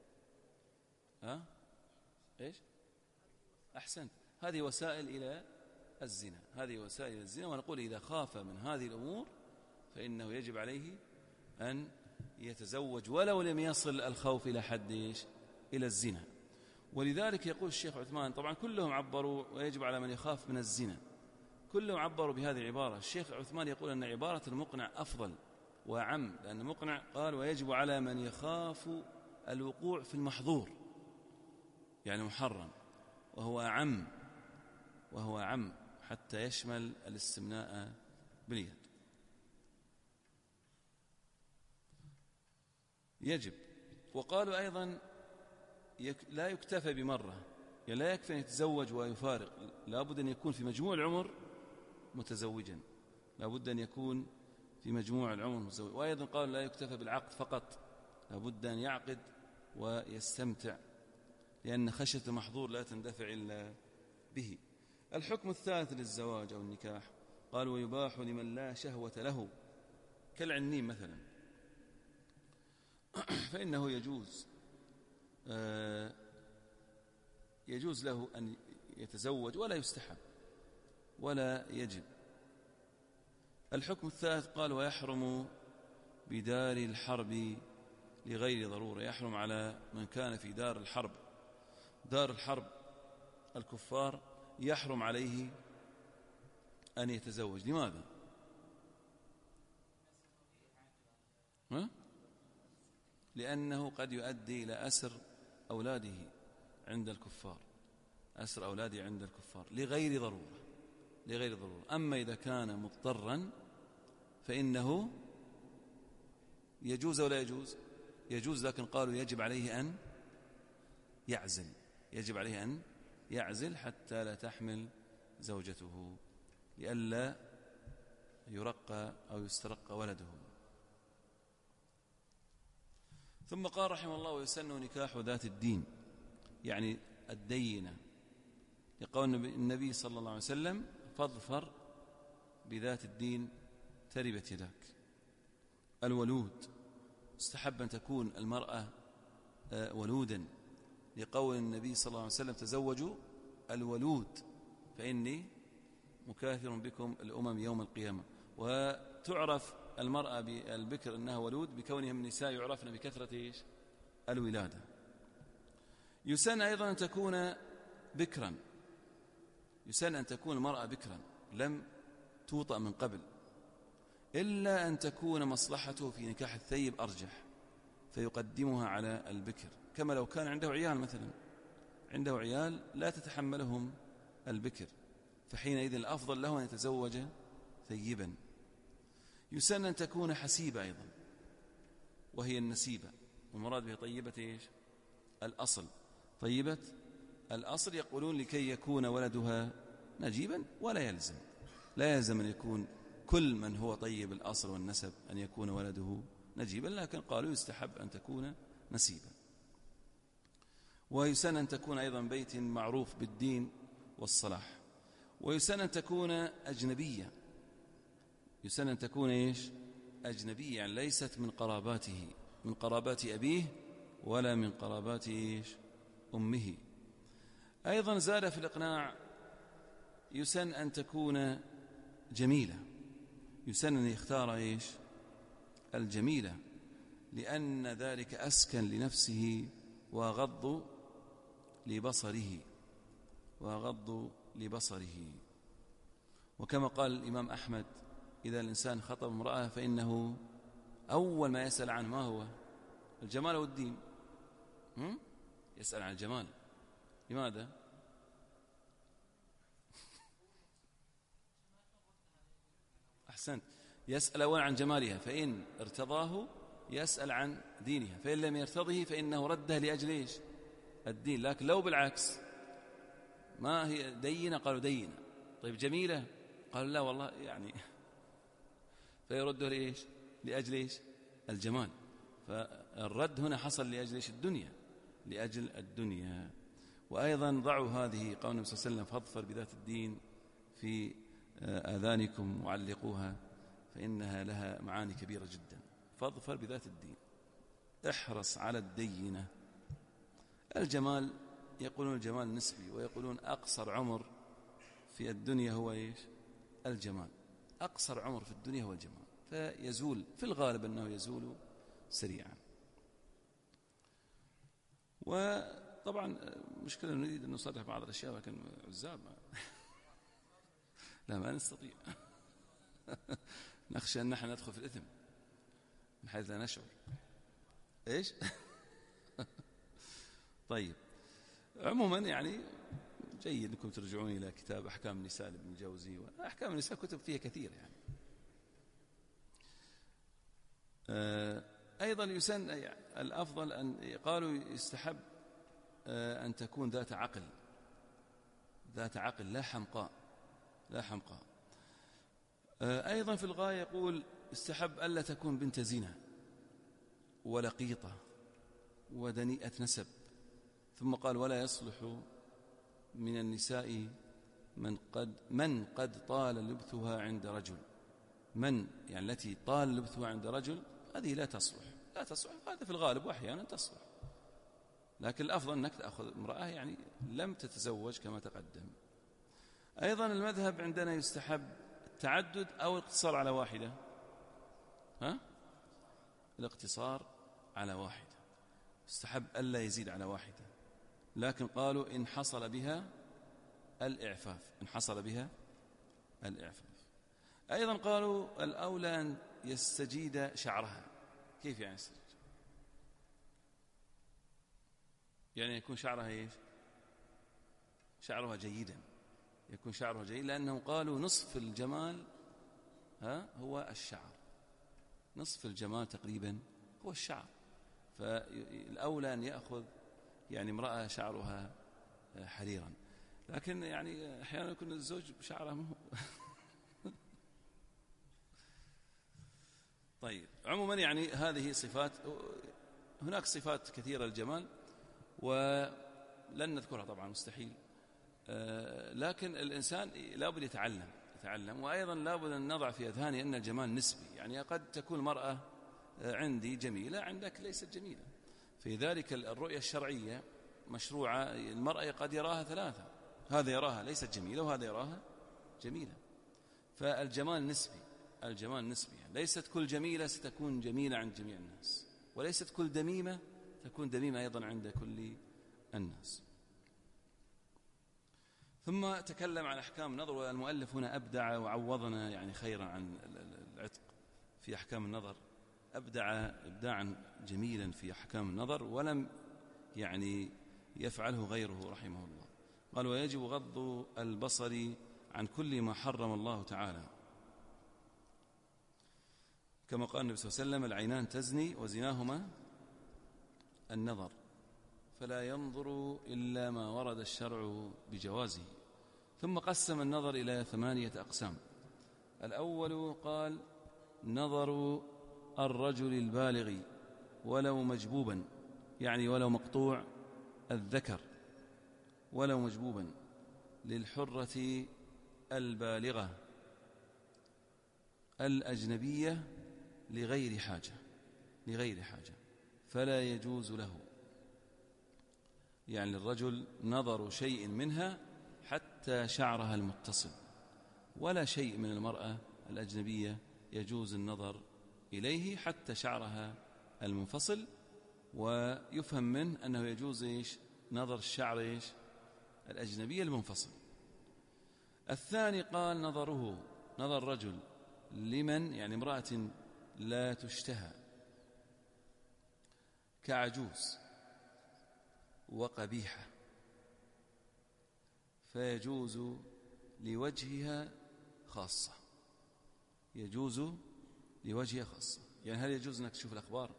أحسنت، هذه وسائل إلى الزنا، ونقول إذا خاف من هذه الأمور فإنه يجب عليه أن يتزوج ولو لم يصل الخوف إلى حد إلى الزنا. ولذلك يقول الشيخ عثمان، طبعا كلهم عبروا ويجب على من يخاف من الزنا، كلهم عبروا بهذه العبارة. الشيخ عثمان يقول أن عبارة المقنع أفضل وأعم، لأن المقنع قال ويجب على من يخاف الوقوع في المحظور، يعني محرم، وهو أعم حتى يشمل الاستمناء باليد. يجب. وقالوا أيضا لا يكتفى بمرة، يعني لا يكفي أن يتزوج ويفارق، لابد أن يكون في مجموع العمر متزوجا، لابد أن يكون في مجموع العمر متزوج. وأيضا قالوا لا يكتفى بالعقد فقط، لابد أن يعقد ويستمتع، لأن خشية المحظور لا تندفع إلا به. الحكم الثالث للزواج أو النكاح قال ويباح لمن لا شهوة له كالعنين مثلا، فإنه يجوز له أن يتزوج ولا يستحب ولا يجب. الحكم الثالث قال ويحرم بدار الحرب لغير ضرورة، يحرم على من كان في دار الحرب الكفار، يحرم عليه أن يتزوج. لماذا؟ لأنه قد يؤدي إلى أسر أولاده عند الكفار، لغير ضرورة. أما إذا كان مضطرا فإنه يجوز ولا يجوز، لكن قالوا يجب عليه أن يعزل حتى لا تحمل زوجته، لئلا يرقى أو يسترق ولده. ثم قال رحمه الله ويسن نكاح ذات الدين، يعني الدينة، يقول النبي صلى الله عليه وسلم فاظفر بذات الدين تربت يداك. الولود، استحب أن تكون المرأة ولودا لقول النبي صلى الله عليه وسلم تزوجوا الولود فإني مكاثر بكم الأمم يوم القيامة. وتعرف المرأة بالبكر أنها ولود بكونها من النساء يعرفن بكثرة الولادة. يسن أيضا أن تكون بكرا، يسن أن تكون المرأة بكرا لم توطأ من قبل، إلا أن تكون مصلحته في نكاح الثيب أرجح فيقدمها على البكر، كما لو كان عنده عيال مثلا، عنده عيال لا تتحملهم البكر، فحينئذ الأفضل له أن يتزوج ثيبا. يسن أن تكون حسيبة أيضا، وهي النسيبة، والمراد بها طيبة إيش؟ الأصل، طيبة الأصل. يقولون لكي يكون ولدها نجيبا، ولا يلزم، لا يلزم أن يكون كل من هو طيب الأصل والنسب أن يكون ولده نجيبا، لكن قالوا يستحب أن تكون نسيبا. ويسن أن تكون أيضا بيت معروف بالدين والصلاح. ويسن أن تكون أجنبية، يسن أن تكون إيش؟ أجنبية، يعني ليست من قراباته، من قرابات أبيه ولا من قرابات إيش؟ أمه. أيضا زاد في الإقناع يسن أن تكون جميلة، يسن أن يختار إيش؟ الجميلة، لأن ذلك أسكن لنفسه وأغض لبصره، وأغض لبصره. وكما قال الإمام أحمد إذا الإنسان خطب امرأة فإنه أول ما يسأل عنه ما هو؟ الجمال والدين. يسأل عن الجمال. لماذا؟ أحسنت، يسأل أولا عن جمالها، فإن ارتضاه يسأل عن دينها، فإن لم يرتضه فإنه رده لأجل إيش؟ الدين. لكن لو بالعكس، ما هي دينة؟ قالوا دينة. طيب جميلة؟ قالوا لا والله يعني فيرده لإيش؟ لأجل إيش؟ الجمال. فالرد هنا حصل لأجل إيش؟ الدنيا، لأجل الدنيا. وأيضا ضعوا هذه قول النبي صلى الله عليه وسلم فاظفر بذات الدين في آذانكم وعلقوها فإنها لها معاني كبيرة جدا. فاظفر بذات الدين، احرص على الدينة. الجمال يقولون الجمال نسبي، ويقولون أقصر عمر في الدنيا هو إيش؟ الجمال. أقصر عمر في الدنيا هو الجمال، فيزول في الغالب أنه يزول سريعا. وطبعا مشكلة نريد أن نصرح بعض الأشياء لكن عزاب لا ما نستطيع نخشى أن نحن ندخل في الإثم من حيث لا نشعر. إيش؟ طيب عموما يعني جيد أنكم ترجعون إلى كتاب أحكام النساء لابن الجوزي، وأحكام النساء كتب فيها كثير يعني. أيضا يسن الأفضل أن قالوا يستحب أن تكون ذات عقل، ذات عقل لا حمقاء، لا حمقاء. أيضا في الغاية يقول استحب ألا تكون بنت زنا ولقيطة ودنيئة نسب. ثم قال ولا يصلح من النساء من قد طال لبثها عند رجل. من يعني التي طال لبثها عند رجل هذه لا تصلح، لا تصلح. هذا في الغالب وأحيانا تصلح، لكن الأفضل أنك تأخذ امرأة يعني لم تتزوج كما تقدم. أيضا المذهب عندنا يستحب التعدد أو الاقتصار على واحدة. الاقتصار على واحدة، يستحب ألا يزيد على واحدة، لكن قالوا إن حصل بها الإعفاف، إن حصل بها الإعفاف. أيضا قالوا الأولى أن يستجيد شعرها. كيف يعني يستجيد؟ يعني يكون شعرها إيش؟ شعرها جيدا، يكون شعرها جيد، لأنهم قالوا نصف الجمال هو الشعر، نصف الجمال تقريبا هو الشعر. فالأولى أن يأخذ يعني امرأة شعرها حريرا، لكن يعني أحيانا يكون الزوج بشعره طيب عموما يعني هذه صفات، هناك صفات كثيرة للجمال ولن نذكرها طبعا مستحيل، لكن الإنسان لابد يتعلم. وأيضا لابد أن نضع في أذهانه أن الجمال نسبي، يعني قد تكون المرأة عندي جميلة عندك ليست جميلة، في ذلك الرؤية الشرعية مشروعة. المرأة قد يراها ثلاثة، هذا يراها ليست جميلة وهذا يراها جميلة. فالجمال نسبي، الجمال نسبي، ليست كل جميلة ستكون جميلة عند جميع الناس، وليست كل دميمة تكون دميمة أيضا عند كل الناس. ثم تكلم عن أحكام النظر، والمؤلف هنا أبدع وعوضنا يعني خيرا عن العتق في أحكام النظر، أبدع إبداعا جميلا في أحكام النظر ولم يعني يفعله غيره رحمه الله. قال: ويجب غض البصر عن كل ما حرم الله تعالى، كما قال النبي صلى الله عليه وسلم: العينان تزني وزناهما النظر، فلا ينظر إلا ما ورد الشرع بجوازه. ثم قسم النظر إلى 8 أقسام. الأول قال: نظر الرجل البالغ ولو مجبوبا، يعني ولو مقطوع الذكر، ولو مجبوبا، للحرة البالغة الأجنبية لغير حاجة فلا يجوز له، يعني للرجل نظر شيء منها حتى شعرها المتصل، ولا شيء من المرأة الأجنبية يجوز النظر إليه حتى شعرها المنفصل. ويفهم منه أنه يجوز نظر الشعر الأجنبية المنفصل. الثاني قال: نظر الرجل لمن، يعني امرأة لا تشتهى كعجوز وقبيحة، فيجوز لوجهها خاصة، يجوز لوجهها خاصة. يعني هل يجوز أنك تشوف الأخبار؟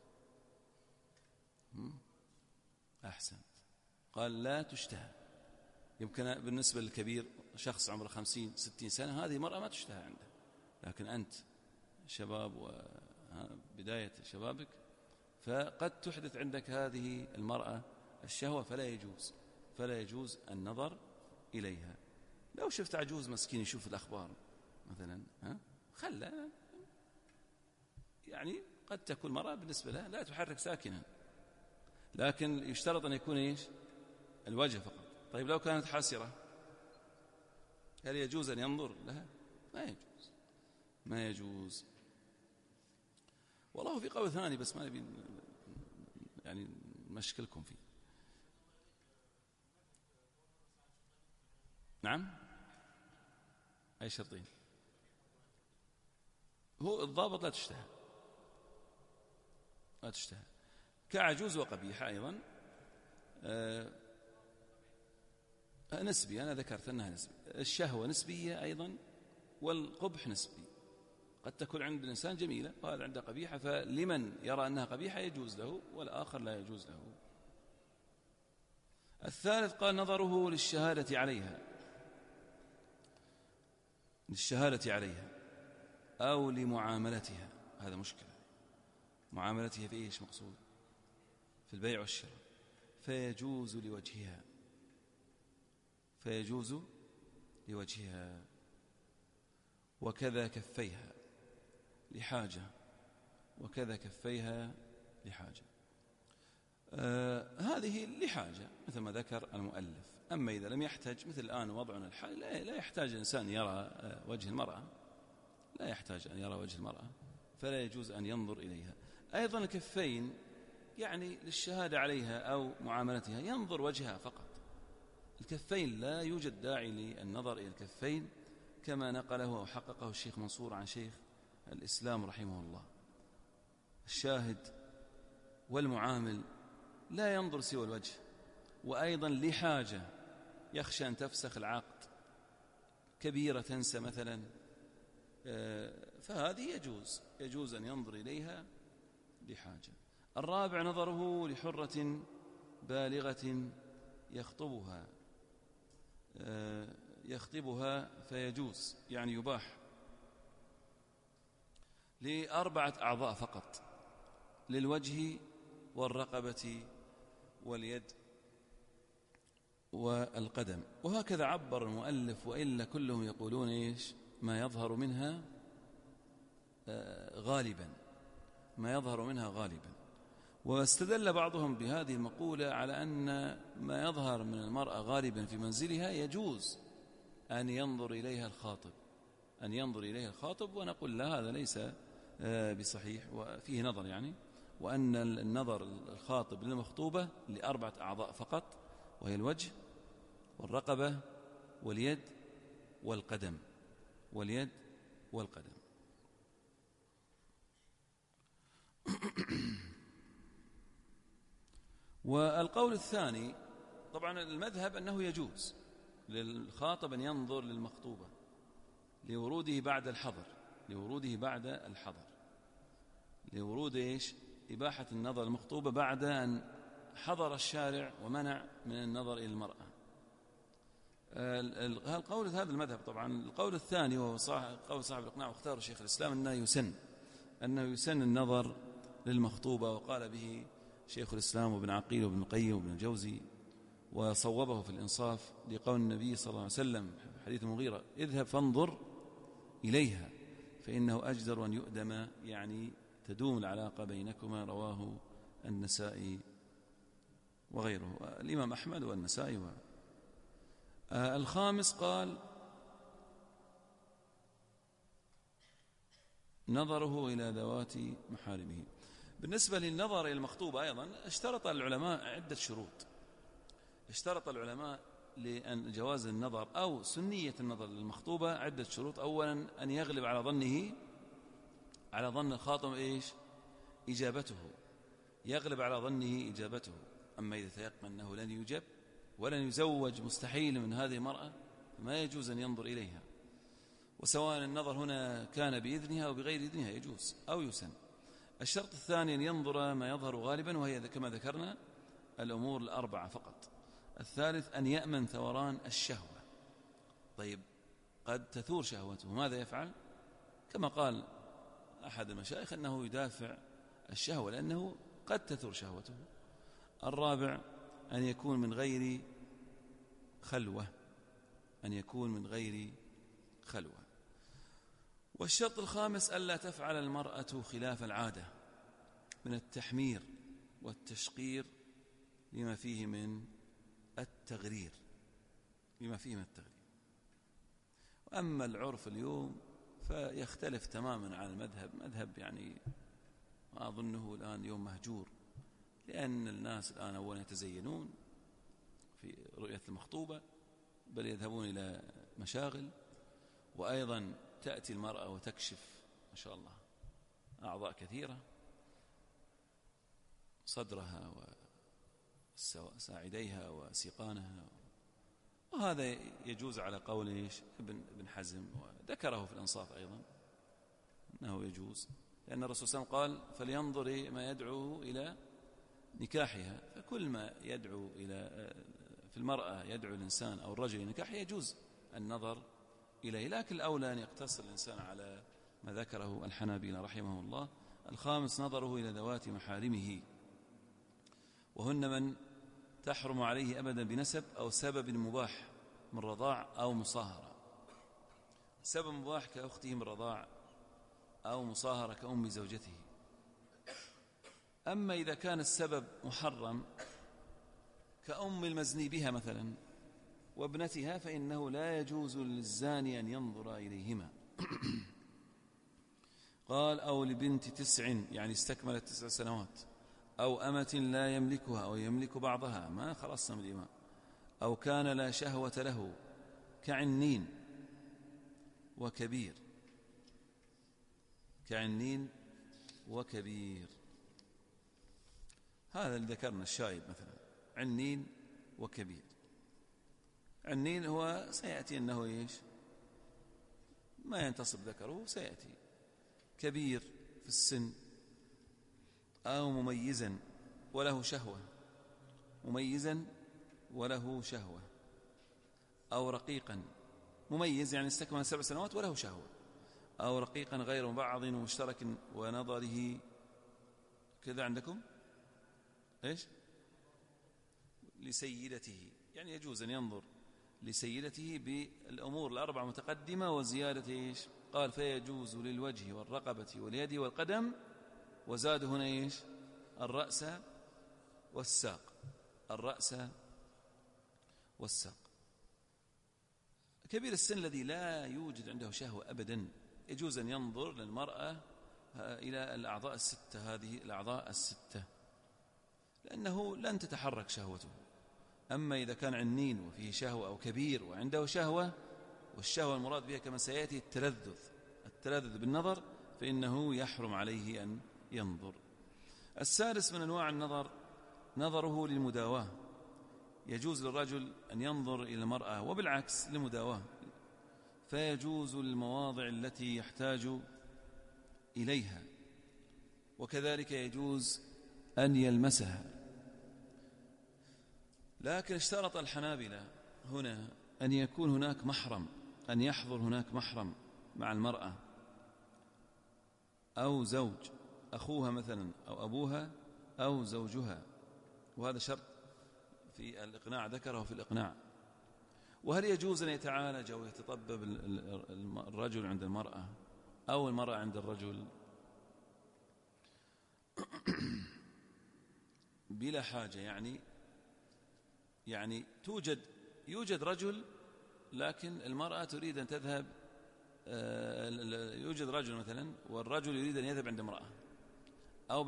أحسنت. قال: لا تشتهى. يمكن بالنسبة للكبير شخص عمره 50-60 سنة هذه مرأة ما تشتهى عنده، لكن أنت شباب وبداية شبابك، فقد تحدث عندك هذه المرأة الشهوة، فلا يجوز النظر إليها. لو شفت عجوز مسكين يشوف الأخبار مثلا، خلى يعني قد تكون مرأة بالنسبة لها لا تحرك ساكنا، لكن يشترط أن يكون الوجه فقط. طيب لو كانت حاسرة هل يجوز أن ينظر لها؟ ما يجوز. والله في قول ثاني بس ما نبي يعني مشكلكم فيه. نعم، أي شرطين؟ هو الضابط لا تشتهى كعجوز وقبيحة أيضا نسبي، أنا ذكرت أنها نسبي. الشهوة نسبية أيضا، والقبح نسبي. قد تكون عند الإنسان جميلة وهذا عنده قبيحة، فلمن يرى أنها قبيحة يجوز له والآخر لا يجوز له. الثالث قال: نظره للشهادة عليها أو لمعاملتها. هذا مشكلة، معاملتها في إيش مقصود؟ في البيع والشراء. فيجوز لوجهها وكذا كفيها لحاجة، هذه لحاجة مثل ما ذكر المؤلف. أما إذا لم يحتاج، مثل الآن وضعنا الحال لا يحتاج الإنسان يرى وجه المرأة، فلا يجوز أن ينظر إليها. أيضا الكفين يعني للشهادة عليها أو معاملتها ينظر وجهها فقط. الكفين لا يوجد داعي للنظر إلى الكفين، كما نقله أو حققه الشيخ منصور عن شيخ الإسلام رحمه الله. الشاهد والمعامل لا ينظر سوى الوجه. وأيضا لحاجة يخشى أن تفسخ العقد، كبيرة تنسى مثلا، فهذه يجوز أن ينظر إليها لحاجة. الرابع: نظره لحرة بالغة يخطبها فيجوز، يعني يباح، ل4 أعضاء فقط: للوجه والرقبة واليد والقدم. وهكذا عبر المؤلف، وإلا كلهم يقولون ما يظهر منها غالبا. واستدل بعضهم بهذه المقولة على أن ما يظهر من المرأة غالبا في منزلها يجوز أن ينظر إليها الخاطب، ونقول لا، هذا ليس بصحيح وفيه نظر يعني، وأن النظر الخاطب للمخطوبة ل4 أعضاء فقط، وهي الوجه والرقبة واليد والقدم. والقول الثاني طبعا المذهب أنه يجوز للخاطب أن ينظر للمخطوبة لوروده بعد الحظر، لورود إباحة النظر للمخطوبة بعد أن حظر الشارع ومنع من النظر إلى المرأة. هذا المذهب. طبعا القول الثاني وهو قول صاحب الإقناع واختاره شيخ الإسلام أنه يسن النظر للمخطوبة، وقال به شيخ الإسلام وابن عقيل وابن القيم وابن الجوزي، وصوبه في الإنصاف لقول النبي صلى الله عليه وسلم في حديث المغيرة: اذهب فانظر إليها فإنه أجدر أن يؤدم، يعني تدوم العلاقة بينكما. رواه النسائي وغيره، الإمام أحمد والنسائي. الخامس قال: نظره إلى ذوات محارمه. بالنسبة للنظر إلى المخطوبة أيضا اشترط العلماء عدة شروط. اشترط العلماء لأن جواز النظر أو سنية النظر للمخطوبة عدة شروط. أولا أن يغلب على ظن الخاطب إجابته، أما إذا تيقن أنه لن يجب ولن يزوج مستحيل من هذه المرأة ما يجوز أن ينظر إليها، وسواء النظر هنا كان بإذنها أو بغير إذنها يجوز أو يسن. الشرط الثاني أن ينظر ما يظهر غالبا، وهي كما ذكرنا الأمور 4 فقط. الثالث أن يأمن ثوران الشهوة. طيب، قد تثور شهوته، ماذا يفعل؟ كما قال أحد المشايخ أنه يدافع الشهوة لأنه قد تثور شهوته. الرابع أن يكون من غير خلوة. والشرط الخامس ألا تفعل المرأة خلاف العادة من التحمير والتشقير لما فيه من التغرير. وأما العرف اليوم فيختلف تماما عن مذهب يعني ما أظنه الآن يوم مهجور، لأن الناس الآن أولا يتزينون في رؤية المخطوبة، بل يذهبون إلى مشاغل، وأيضا تأتي المرأة وتكشف ما شاء الله أعضاء كثيرة، صدرها وساعديها وسيقانها، وهذا يجوز على قول ابن حزم، وذكره في الإنصاف أيضا أنه يجوز، لأن الرسول صلى الله عليه وسلم قال: فلينظر ما يدعو إلى نكاحها. فكل ما يدعو في المرأة يدعو الإنسان أو الرجل إلى نكاحها يجوز النظر إليه، لكن الأولى أن يقتصر الإنسان على ما ذكره الحنابلة رحمه الله. الخامس نظره إلى ذوات محارمه، وهن من تحرم عليه أبدا بنسب أو سبب مباح من رضاع أو مصاهرة. سبب مباح كأخته من رضاع، أو مصاهرة كأم زوجته. أما إذا كان السبب محرم كأم المزني بها مثلا وابنتها، فإنه لا يجوز للزاني أن ينظر إليهما. قال: أو لبنت 9 يعني استكملت 9 سنوات، أو أمة لا يملكها أو يملك بعضها، ما خلصنا من الإمام، أو كان لا شهوة له كعنين وكبير. هذا اللي ذكرنا الشايب مثلا، عنين وكبير. عنين هو سيأتي أنه ما ينتصب ذكره، سيأتي. كبير في السن، أو مميزا وله شهوة، أو رقيقا. مميز يعني استكمل 7 سنوات وله شهوة، أو رقيقا غير بعض ومشترك ونظره كذا عندكم لسيدته، يعني يجوز أن ينظر لسيدته بالأمور 4 متقدمة وزيادة قال: فيجوز للوجه والرقبة واليد والقدم، وزاد هنا الرأس والساق. الرأس والساق. كبير السن الذي لا يوجد عنده شهوة أبدا يجوز أن ينظر للمرأة إلى الأعضاء الستة، هذه الأعضاء الستة، لأنه لن تتحرك شهوته. أما إذا كان عنين وفيه شهوة أو كبير وعنده شهوة، والشهوة المراد بها كما سيأتي التلذذ بالنظر، فإنه يحرم عليه أن ينظر. السادس من أنواع النظر نظره للمداواة. يجوز للرجل أن ينظر إلى المرأة وبالعكس للمداواة، فيجوز المواضع التي يحتاج إليها، وكذلك يجوز أن يلمسها. لكن اشترط الحنابلة هنا أن يكون هناك محرم، أن يحضر هناك محرم مع المرأة، أو زوج، أخوها مثلا أو أبوها أو زوجها، وهذا شرط في الإقناع ذكره في الإقناع. وهل يجوز أن يتعالج أو يتطبب الرجل عند المرأة أو المرأة عند الرجل بلا حاجة؟ يعني يوجد رجل لكن المرأة تريد أن تذهب، يوجد رجل مثلا والرجل يريد أن يذهب عند امرأة، أو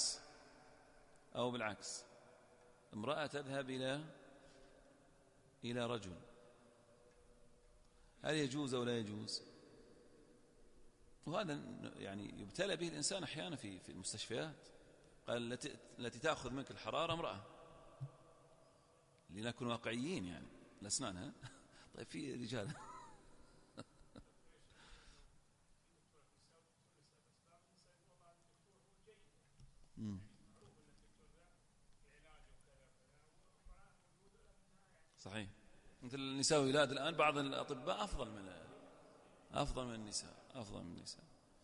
بالعكس امرأة تذهب إلى رجل. هل يجوز أو لا يجوز؟ وهذا يعني يبتلى به الإنسان أحيانا في المستشفيات. قال التي تأخذ منك الحرارة امرأة، لنكون واقعيين يعني لسنانها. طيب في رجال صحيح، مثل النساء والولاد الآن بعض الأطباء أفضل من النساء.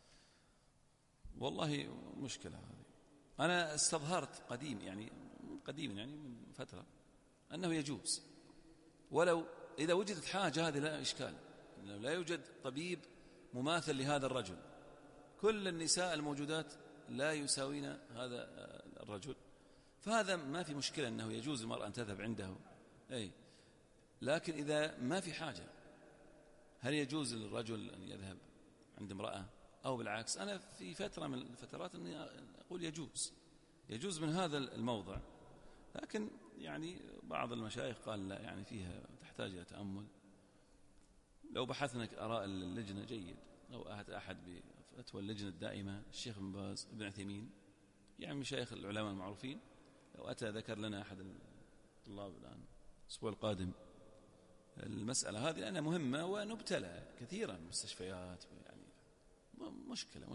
والله مشكلة هذه. أنا استظهرت قديم يعني من فترة أنه يجوز، ولو إذا وجدت حاجة، هذه لا إشكال، إنه لا يوجد طبيب مماثل لهذا الرجل. كل النساء الموجودات لا يساوين هذا الرجل، فهذا ما في مشكلة أنه يجوز المرأة أن تذهب عنده. لكن إذا ما في حاجة، هل يجوز للرجل أن يذهب عند امرأة أو بالعكس؟ أنا في فترة من الفترات أني أقول يجوز من هذا الموضع، لكن يعني بعض المشايخ قال لا، يعني فيها تحتاج إلى تأمل. لو بحثنا آراء اللجنة جيد، لو أحد بفتوى اللجنة الدائمة الشيخ بن باز، ابن عثيمين، يعني مشايخ العلماء المعروفين، لو أتى ذكر لنا أحد الطلاب الآن الأسبوع القادم المسألة هذه، لأنها مهمة ونبتلى كثيرا من المستشفيات، يعني مشكلة.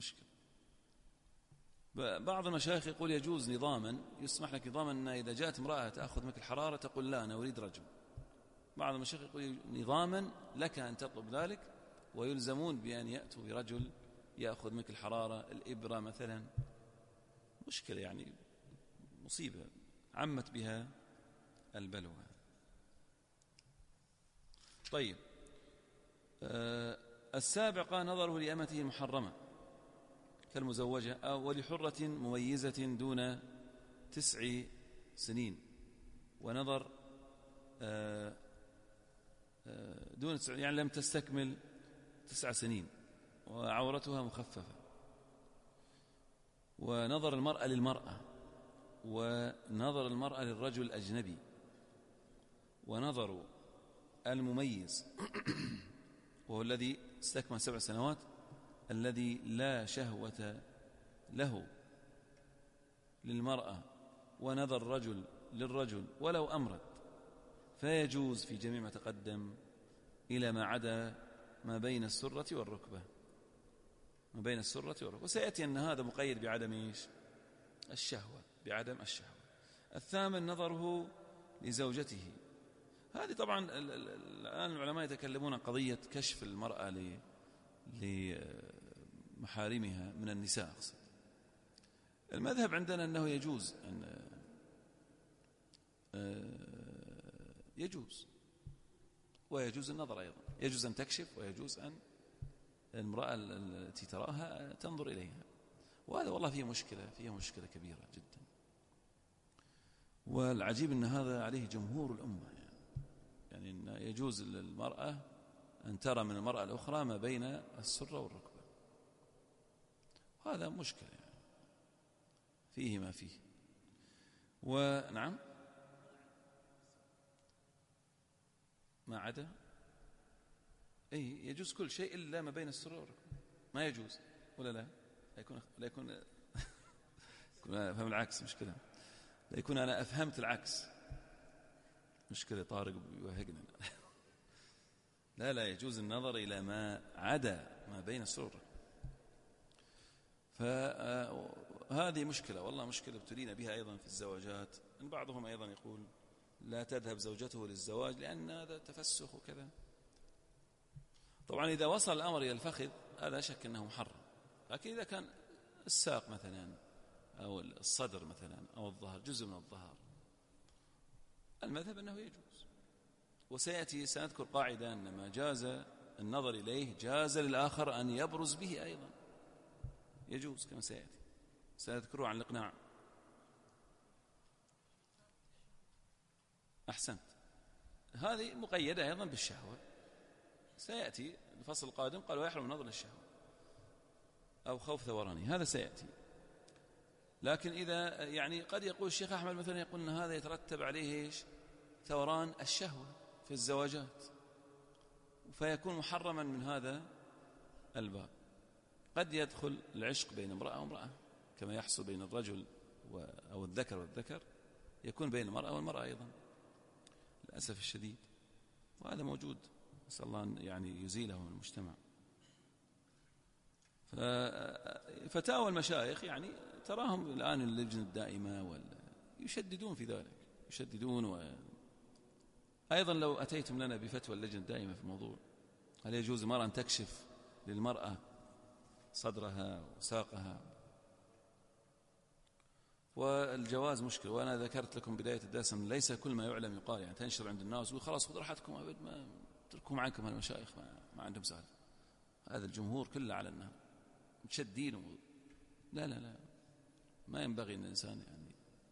بعض المشايخ يقول يجوز نظاما، يسمح لك نظاما أن إذا جاءت امرأة تأخذ منك الحرارة تقول لا، أنا أريد رجل. بعض المشايخ يقول نظاما لك أن تطلب ذلك، ويلزمون بأن يأتوا برجل يأخذ منك الحرارة، الإبرة مثلا. مشكلة يعني، مصيبة عمت بها البلوى. طيب، السابع قال نظره لأمته المحرمة كالمزوجة أو ولحرة مميزة دون 9 سنين، ونظر دون 9 يعني لم تستكمل 9 سنين وعورتها مخففة، ونظر المرأة للمرأة، ونظر المرأة للرجل الأجنبي، ونظر المميز وهو الذي استكمل 7 سنوات الذي لا شهوة له للمرأة، ونظر الرجل للرجل ولو أمرد، فيجوز في جميع ما تقدم إلى ما عدا ما بين السرة والركبة، وسيأتي أن هذا مقيد بعدم الشهوة، الثامن نظره لزوجته. هذه طبعا الآن العلماء يتكلمون عن قضية كشف المرأة لمحارمها من النساء أقصد. المذهب عندنا أنه يجوز أن ويجوز النظر أيضا، يجوز أن تكشف، ويجوز أن المرأة التي تراها تنظر إليها. وهذا والله فيه مشكلة كبيرة جدا. والعجيب أن هذا عليه جمهور الأمة، يعني أن يجوز للمرأة أن ترى من المرأة الأخرى ما بين السرة والركبة، وهذا مشكلة يعني فيه ما فيه. ونعم ما عدا يجوز كل شيء إلا ما بين السرة والركبة، ما يجوز ولا لا يكون أفهم العكس مشكلة، لا يكون أنا أفهمت العكس مشكلة، طارق يوهقنا. لا يجوز النظر إلى ما عدا ما بين السرة، فهذه مشكلة والله، مشكلة ابتلينا بها أيضا في الزواجات. بعضهم أيضا يقول لا تذهب زوجته للزواج لأن هذا تفسخ وكذا. طبعا إذا وصل الأمر إلى الفخذ هذا شك أنه محرم، لكن إذا كان الساق مثلا أو الصدر مثلا أو الظهر جزء من الظهر، المذهب أنه يجوز. وسيأتي سنذكر قاعدة أن ما جاز النظر إليه جاز للآخر أن يبرز به أيضا، يجوز كما سيأتي سنذكره عن الإقناع. أحسنت، هذه مقيدة أيضا بالشهوة، سيأتي الفصل القادم قال ويحرم النظر للشهوة أو خوف ثورانه، هذا سيأتي. لكن إذا يعني قد يقول الشيخ أحمد مثلا يقول أن هذا يترتب عليه ثوران الشهوة في الزواجات، فيكون محرما من هذا الباب. قد يدخل العشق بين امرأة وامرأة كما يحصل بين الرجل أو الذكر والذكر، يكون بين المرأة والمرأة أيضا للأسف الشديد، وهذا موجود، نسأل الله أن يعني يزيله من المجتمع. فتاوى المشايخ يعني تراهم الآن اللجنة الدائمة يشددون في ذلك، يشددون. أيضا لو أتيتم لنا بفتوى اللجنة الدائمة في الموضوع، هل يجوز المرأة أن تكشف للمرأة صدرها وساقها؟ والجواز مشكلة، وأنا ذكرت لكم بداية الدرس أن ليس كل ما يعلم يقال، يعني تنشر عند الناس ويقول خلاص خذوا راحتكم أبد، ما تركوا معكم المشايخ ما عندهم سهل. هذا الجمهور كله على النهار متشدين لا ما ينبغي أن الإنسان يعني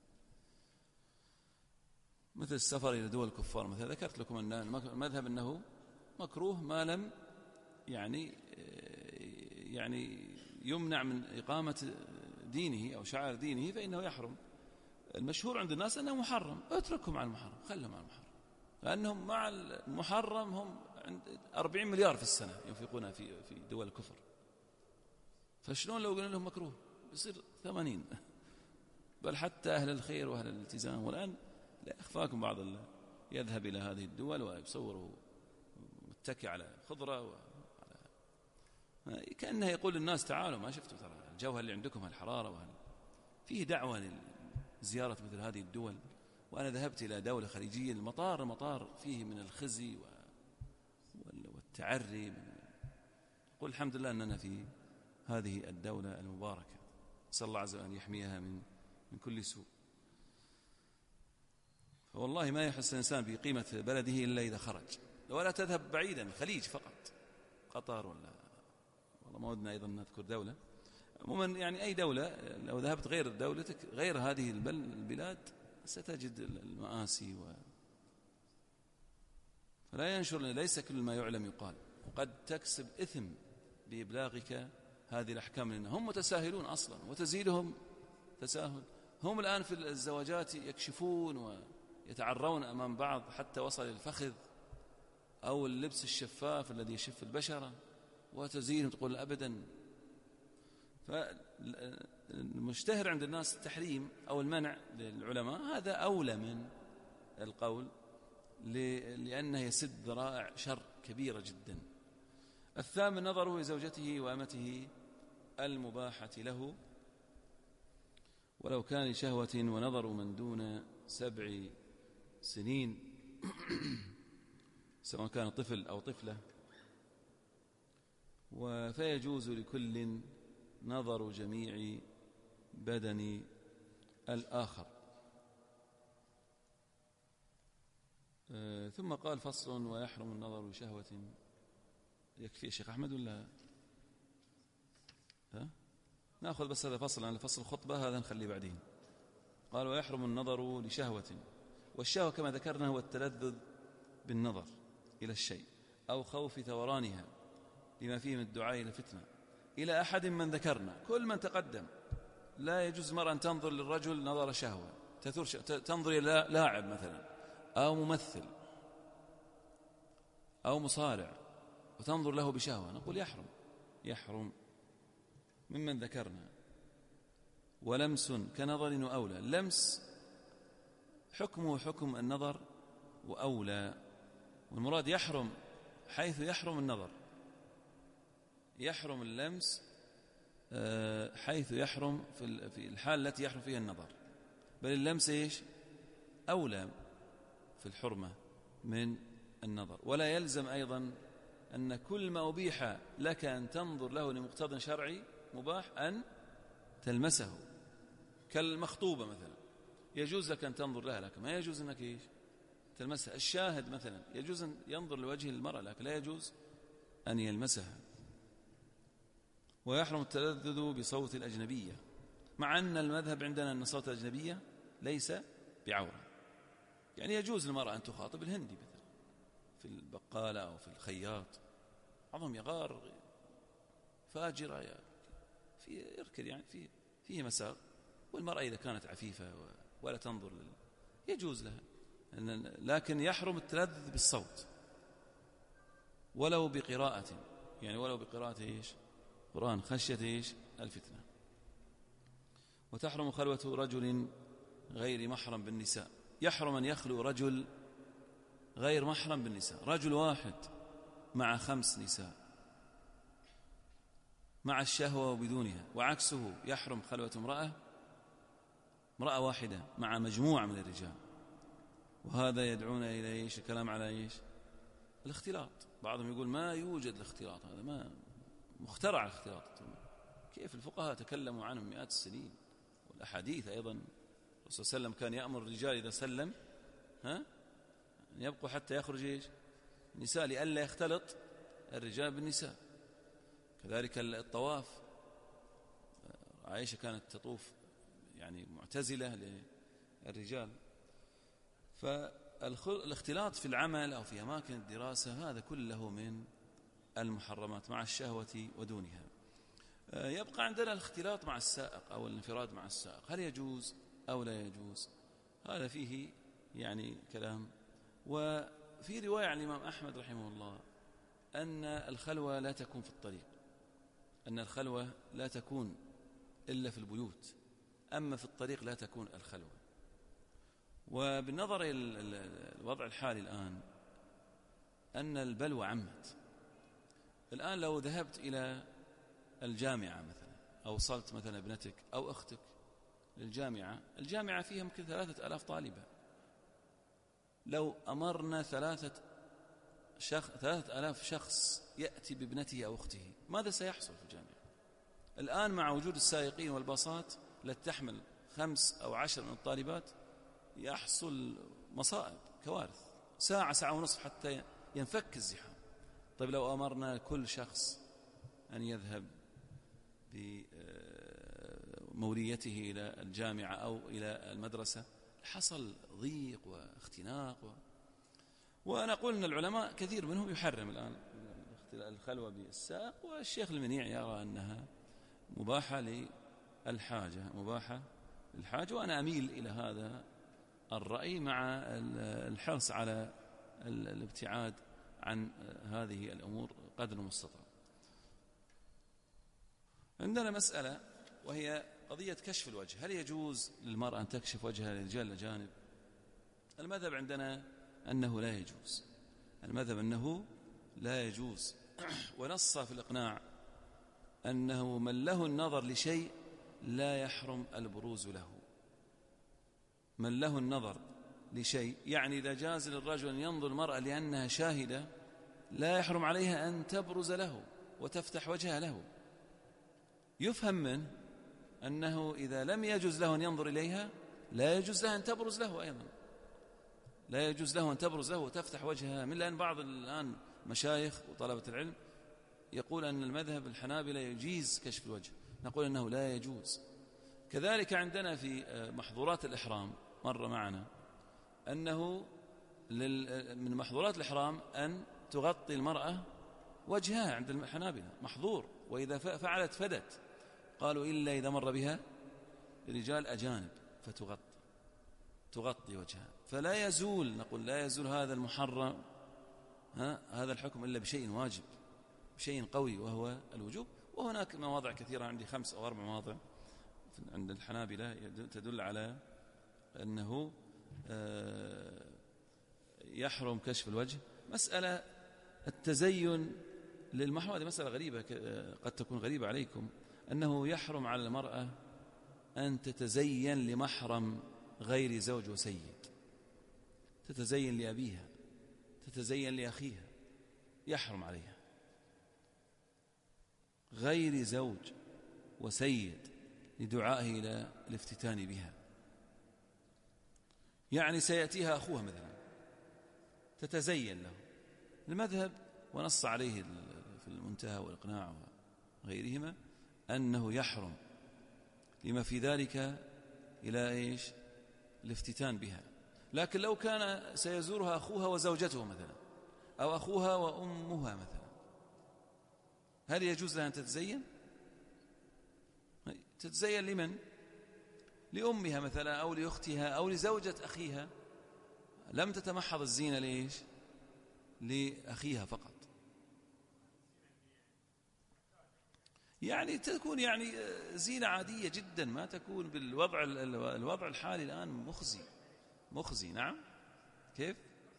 مثل السفر إلى دول الكفار مثلا، ذكرت لكم أن المذهب أنه مكروه ما لم يعني يمنع من إقامة دينه أو شعائر دينه فإنه يحرم. المشهور عند الناس أنه محرم، اتركهم مع المحرم، خلهم مع المحرم، لأنهم مع المحرم هم 40 مليار في السنة ينفقونها في دول الكفر، فشلون لو قلنا لهم مكروه يصير 80. بل حتى أهل الخير وأهل الالتزام، والآن لا أخفاكم بعض يذهب إلى هذه الدول ويصوره متكئ على خضرة كأنه يقول للناس تعالوا ما شفتوا ترى الجو اللي عندكم الحرارة فيه دعوة لزيارة مثل هذه الدول. وأنا ذهبت إلى دولة خليجية، المطار فيه من الخزي والتعري، قل الحمد لله أننا في هذه الدولة المباركة، نسأل الله عز وجل أن يحميها من كل سوء. فوالله ما يحس الإنسان بقيمة بلده إلا إذا خرج، ولا تذهب بعيدا، الخليج فقط، قطر والله ما ودنا أيضا نذكر دولة، عموما يعني أي دولة لو ذهبت غير دولتك غير هذه البلاد ستجد المآسي فلا ينشر، ليس كل ما يعلم يقال، وقد تكسب إثم بإبلاغك هذه الأحكام، لأن هم متساهلون أصلا وتزيدهم تساهل. هم الآن في الزواجات يكشفون ويتعرون أمام بعض حتى وصل الفخذ أو اللبس الشفاف الذي يشف البشرة، وتزينهم تقول أبدا. فالمشتهر عند الناس التحريم أو المنع للعلماء، هذا أولى من القول، لأنه يسد ذرائع شر كبيرة جدا. الثامن نظره لزوجته وأمته المباحة له ولو كان لشهوة، ونظر من دون 7 سنين سواء كان طفل أو طفلة، فيجوز لكل نظر جميع بدن الآخر. ثم قال فصل ويحرم النظر لشهوة. يكفي يا شيخ أحمد ولا نأخذ بس هذا فصل عن فصل الخطبة، هذا نخليه بعدين. قال ويحرم النظر لشهوة، والشهوة كما ذكرنا هو التلذذ بالنظر إلى الشيء أو خوف ثورانها لما فيه من الدعاء إلى الفتنة إلى أحد من ذكرنا. كل من تقدم لا يجوز المرأة أن تنظر للرجل نظر شهوة، تنظر إلى لاعب مثلا أو ممثل أو مصارع وتنظر له بشهوة، نقول يحرم ممن ذكرنا. ولمس كنظر وأولى، اللمس حكمه حكم النظر وأولى، والمراد يحرم حيث يحرم النظر، يحرم اللمس حيث يحرم في الحال التي يحرم فيها النظر، بل اللمس إيش أولى في الحرمة من النظر. ولا يلزم أيضا أن كل ما أبيح لك أن تنظر له لمقتضى شرعي مباح أن تلمسه، كالمخطوبة مثلا يجوز لك أن تنظر لها لكن ما يجوز أنك إيش تلمسها. الشاهد مثلا يجوز أن ينظر لوجه المرأة لكن لا يجوز أن يلمسها. ويحرم التلذذ بصوت الأجنبية، مع أن المذهب عندنا أن صوت الأجنبية ليس بعورة، يعني يجوز للمرأة أن تخاطب الهندي مثلا في البقالة أو في الخياط، بعضهم يغار فاجرة في يركض يعني فيه مساغ، والمرأة إذا كانت عفيفة ولا تنظر يجوز لها، لكن يحرم التلذذ بالصوت ولو بقراءة، يعني ولو بقراءة إيش قرآن خشية إيش الفتنة. وتحرم خلوة رجل غير محرم بالنساء، يحرم أن يخلو رجل غير محرم بالنساء، رجل واحد مع 5 نساء مع الشهوة وبدونها، وعكسه يحرم خلوة امرأة واحدة مع مجموعة من الرجال. وهذا يدعونا إلى إيش الكلام على إيش الاختلاط. بعضهم يقول ما يوجد الاختلاط، هذا ما مخترع الاختلاط، كيف الفقهاء تكلموا عنه مئات السنين، والأحاديث أيضا الرسول صلى الله عليه وسلم كان يأمر الرجال إذا سلم أن يبقوا حتى يخرج إيش النساء لئلا يختلط الرجال بالنساء. كذلك الطواف، عائشة كانت تطوف يعني معتزلة للرجال. فالاختلاط في العمل أو في أماكن الدراسة هذا كله من المحرمات مع الشهوة ودونها. يبقى عندنا الاختلاط مع السائق أو الانفراد مع السائق، هل يجوز أو لا يجوز؟ هذا فيه يعني كلام. وفي رواية عن الإمام أحمد رحمه الله أن الخلوة لا تكون في الطريق، أن الخلوة لا تكون إلا في البيوت، أما في الطريق لا تكون الخلوة. وبالنظر إلى الوضع الحالي الآن أن البلوى عمت. الآن لو ذهبت إلى الجامعة مثلا أو وصلت مثلا ابنتك أو أختك للجامعة، الجامعة فيها يمكن 3000 طالبة، لو أمرنا 3000 شخص يأتي بابنته أو أخته ماذا سيحصل في الجامعة؟ الآن مع وجود السائقين والباصات التي تحمل 5 أو 10 من الطالبات يحصل مصائب كوارث، ساعة ونصف حتى ينفك الزحام. طيب لو أمرنا كل شخص أن يذهب بموليته إلى الجامعة أو إلى المدرسة، حصل ضيق واختناق ونقول أن العلماء كثير منهم يحرم الآن الخلوة بالسائق، والشيخ المنيع يرى أنها مباحة للحاجة، وأنا أميل إلى هذا الرأي مع الحرص على الابتعاد عن هذه الأمور قدر المستطاع. عندنا مسألة وهي قضية كشف الوجه، هل يجوز للمرأة أن تكشف وجهها للرجال الأجانب؟ المذهب عندنا أنه لا يجوز، المذهب أنه لا يجوز، ونص في الإقناع أنه من له النظر لشيء لا يحرم البروز له. من له النظر لشيء يعني إذا جاز للرجل أن ينظر المرأة لأنها شاهدة لا يحرم عليها أن تبرز له وتفتح وجهها له. يفهم منه أنه إذا لم يجوز له أن ينظر إليها لا يجوز له أن تبرز له أيضا، لا يجوز له أن تبرز له وتفتح وجهها. من لأن بعض الآن مشايخ وطلبة العلم يقول أن المذهب الحنابلة يجيز كشف الوجه، نقول أنه لا يجوز. كذلك عندنا في محظورات الإحرام مر معنا أنه من محظورات الإحرام أن تغطي المرأة وجهها عند الحنابلة محظور، وإذا فعلت فدت، قالوا إلا إذا مر بها رجال أجانب فتغطي وجهها. فلا يزول، نقول لا يزول هذا المحرم هذا الحكم إلا بشيء واجب، بشيء قوي وهو الوجوب. وهناك مواضع كثيرة، عندي 5 أو 4 مواضع عند الحنابلة تدل على أنه يحرم كشف الوجه. مسألة التزين للمحرم هذه مسألة غريبة، قد تكون غريبة عليكم، أنه يحرم على المرأة أن تتزين لمحرم غير زوج وسيد، تتزين لأبيها، تتزين لأخيها، يحرم عليها. غير زوج وسيد لدعائه إلى الافتتان بها، يعني سيأتيها أخوها مثلا تتزين له. المذهب ونص عليه في المنتهى والإقناع وغيرهما أنه يحرم لما في ذلك إلى إيش؟ الافتتان بها. لكن لو كان سيزورها أخوها وزوجته مثلا، أو أخوها وأمها مثلا، هل يجوز لها أن تتزين؟ تتزين لمن؟ لأمها مثلا، أو لأختها، أو لزوجة أخيها. لم تتمحض الزينة ليش؟ لأخيها فقط. يعني تكون يعني زينة عادية جدا، ما تكون الوضع الحالي الآن مخزي. نعم، كيف؟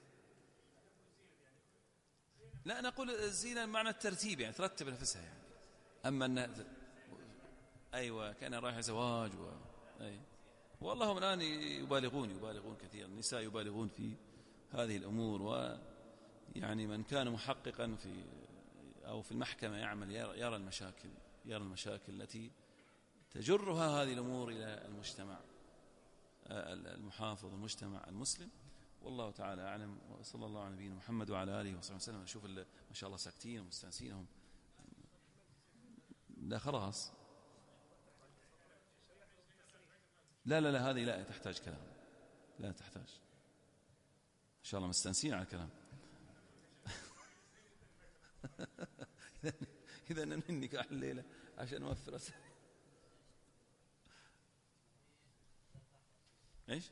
لا، نقول الزينة معنى الترتيب، يعني ترتب نفسها يعني. أما أن أيوة كان رايح زواج أي. والله الآن يبالغون كثيرا، النساء يبالغون في هذه الأمور. ويعني من كان محققا في المحكمة يعمل يرى المشاكل التي تجرها هذه الأمور إلى المجتمع المحافظ، المجتمع المسلم. والله تعالى أعلم، وصلى الله على نبينا محمد وعلى آله وصحبه وسلم. نشوف ما شاء الله ساكتين ومستانسينهم. لا خلاص، لا هذه لا تحتاج كلام، لا تحتاج إن شاء الله مستانسين على الكلام. إذا مني كأحل الليلة عشان نوفر إيش؟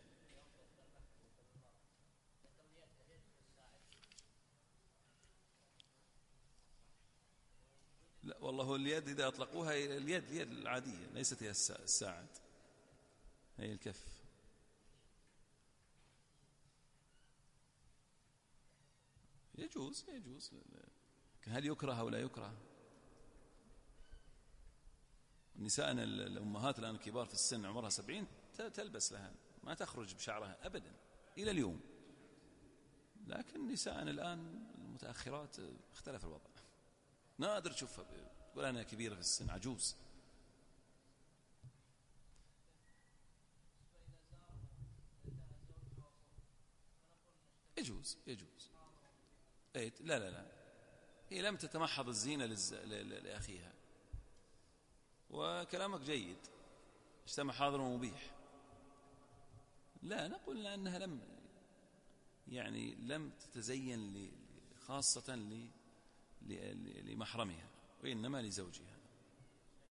لا والله اليد إذا أطلقوها اليد العادية، ليست هي الساعد، هي الكف. يجوز. هل يكره أو لا يكره؟ نساءنا الأمهات الآن الكبار في السن عمرها 70 تلبس لها، ما تخرج بشعرها أبدا إلى اليوم. لكن نساءنا الآن المتأخرات اختلف الوضع، نادر تشوفها تقول أنا كبيرة في السن، عجوز. يجوز. لا هي لم تتمحض الزينة لأخيها. وكلامك جيد، اجتمع حاضر ومبيح. لا نقول أنها لم تتزين خاصة لمحرمها، وإنما لزوجها.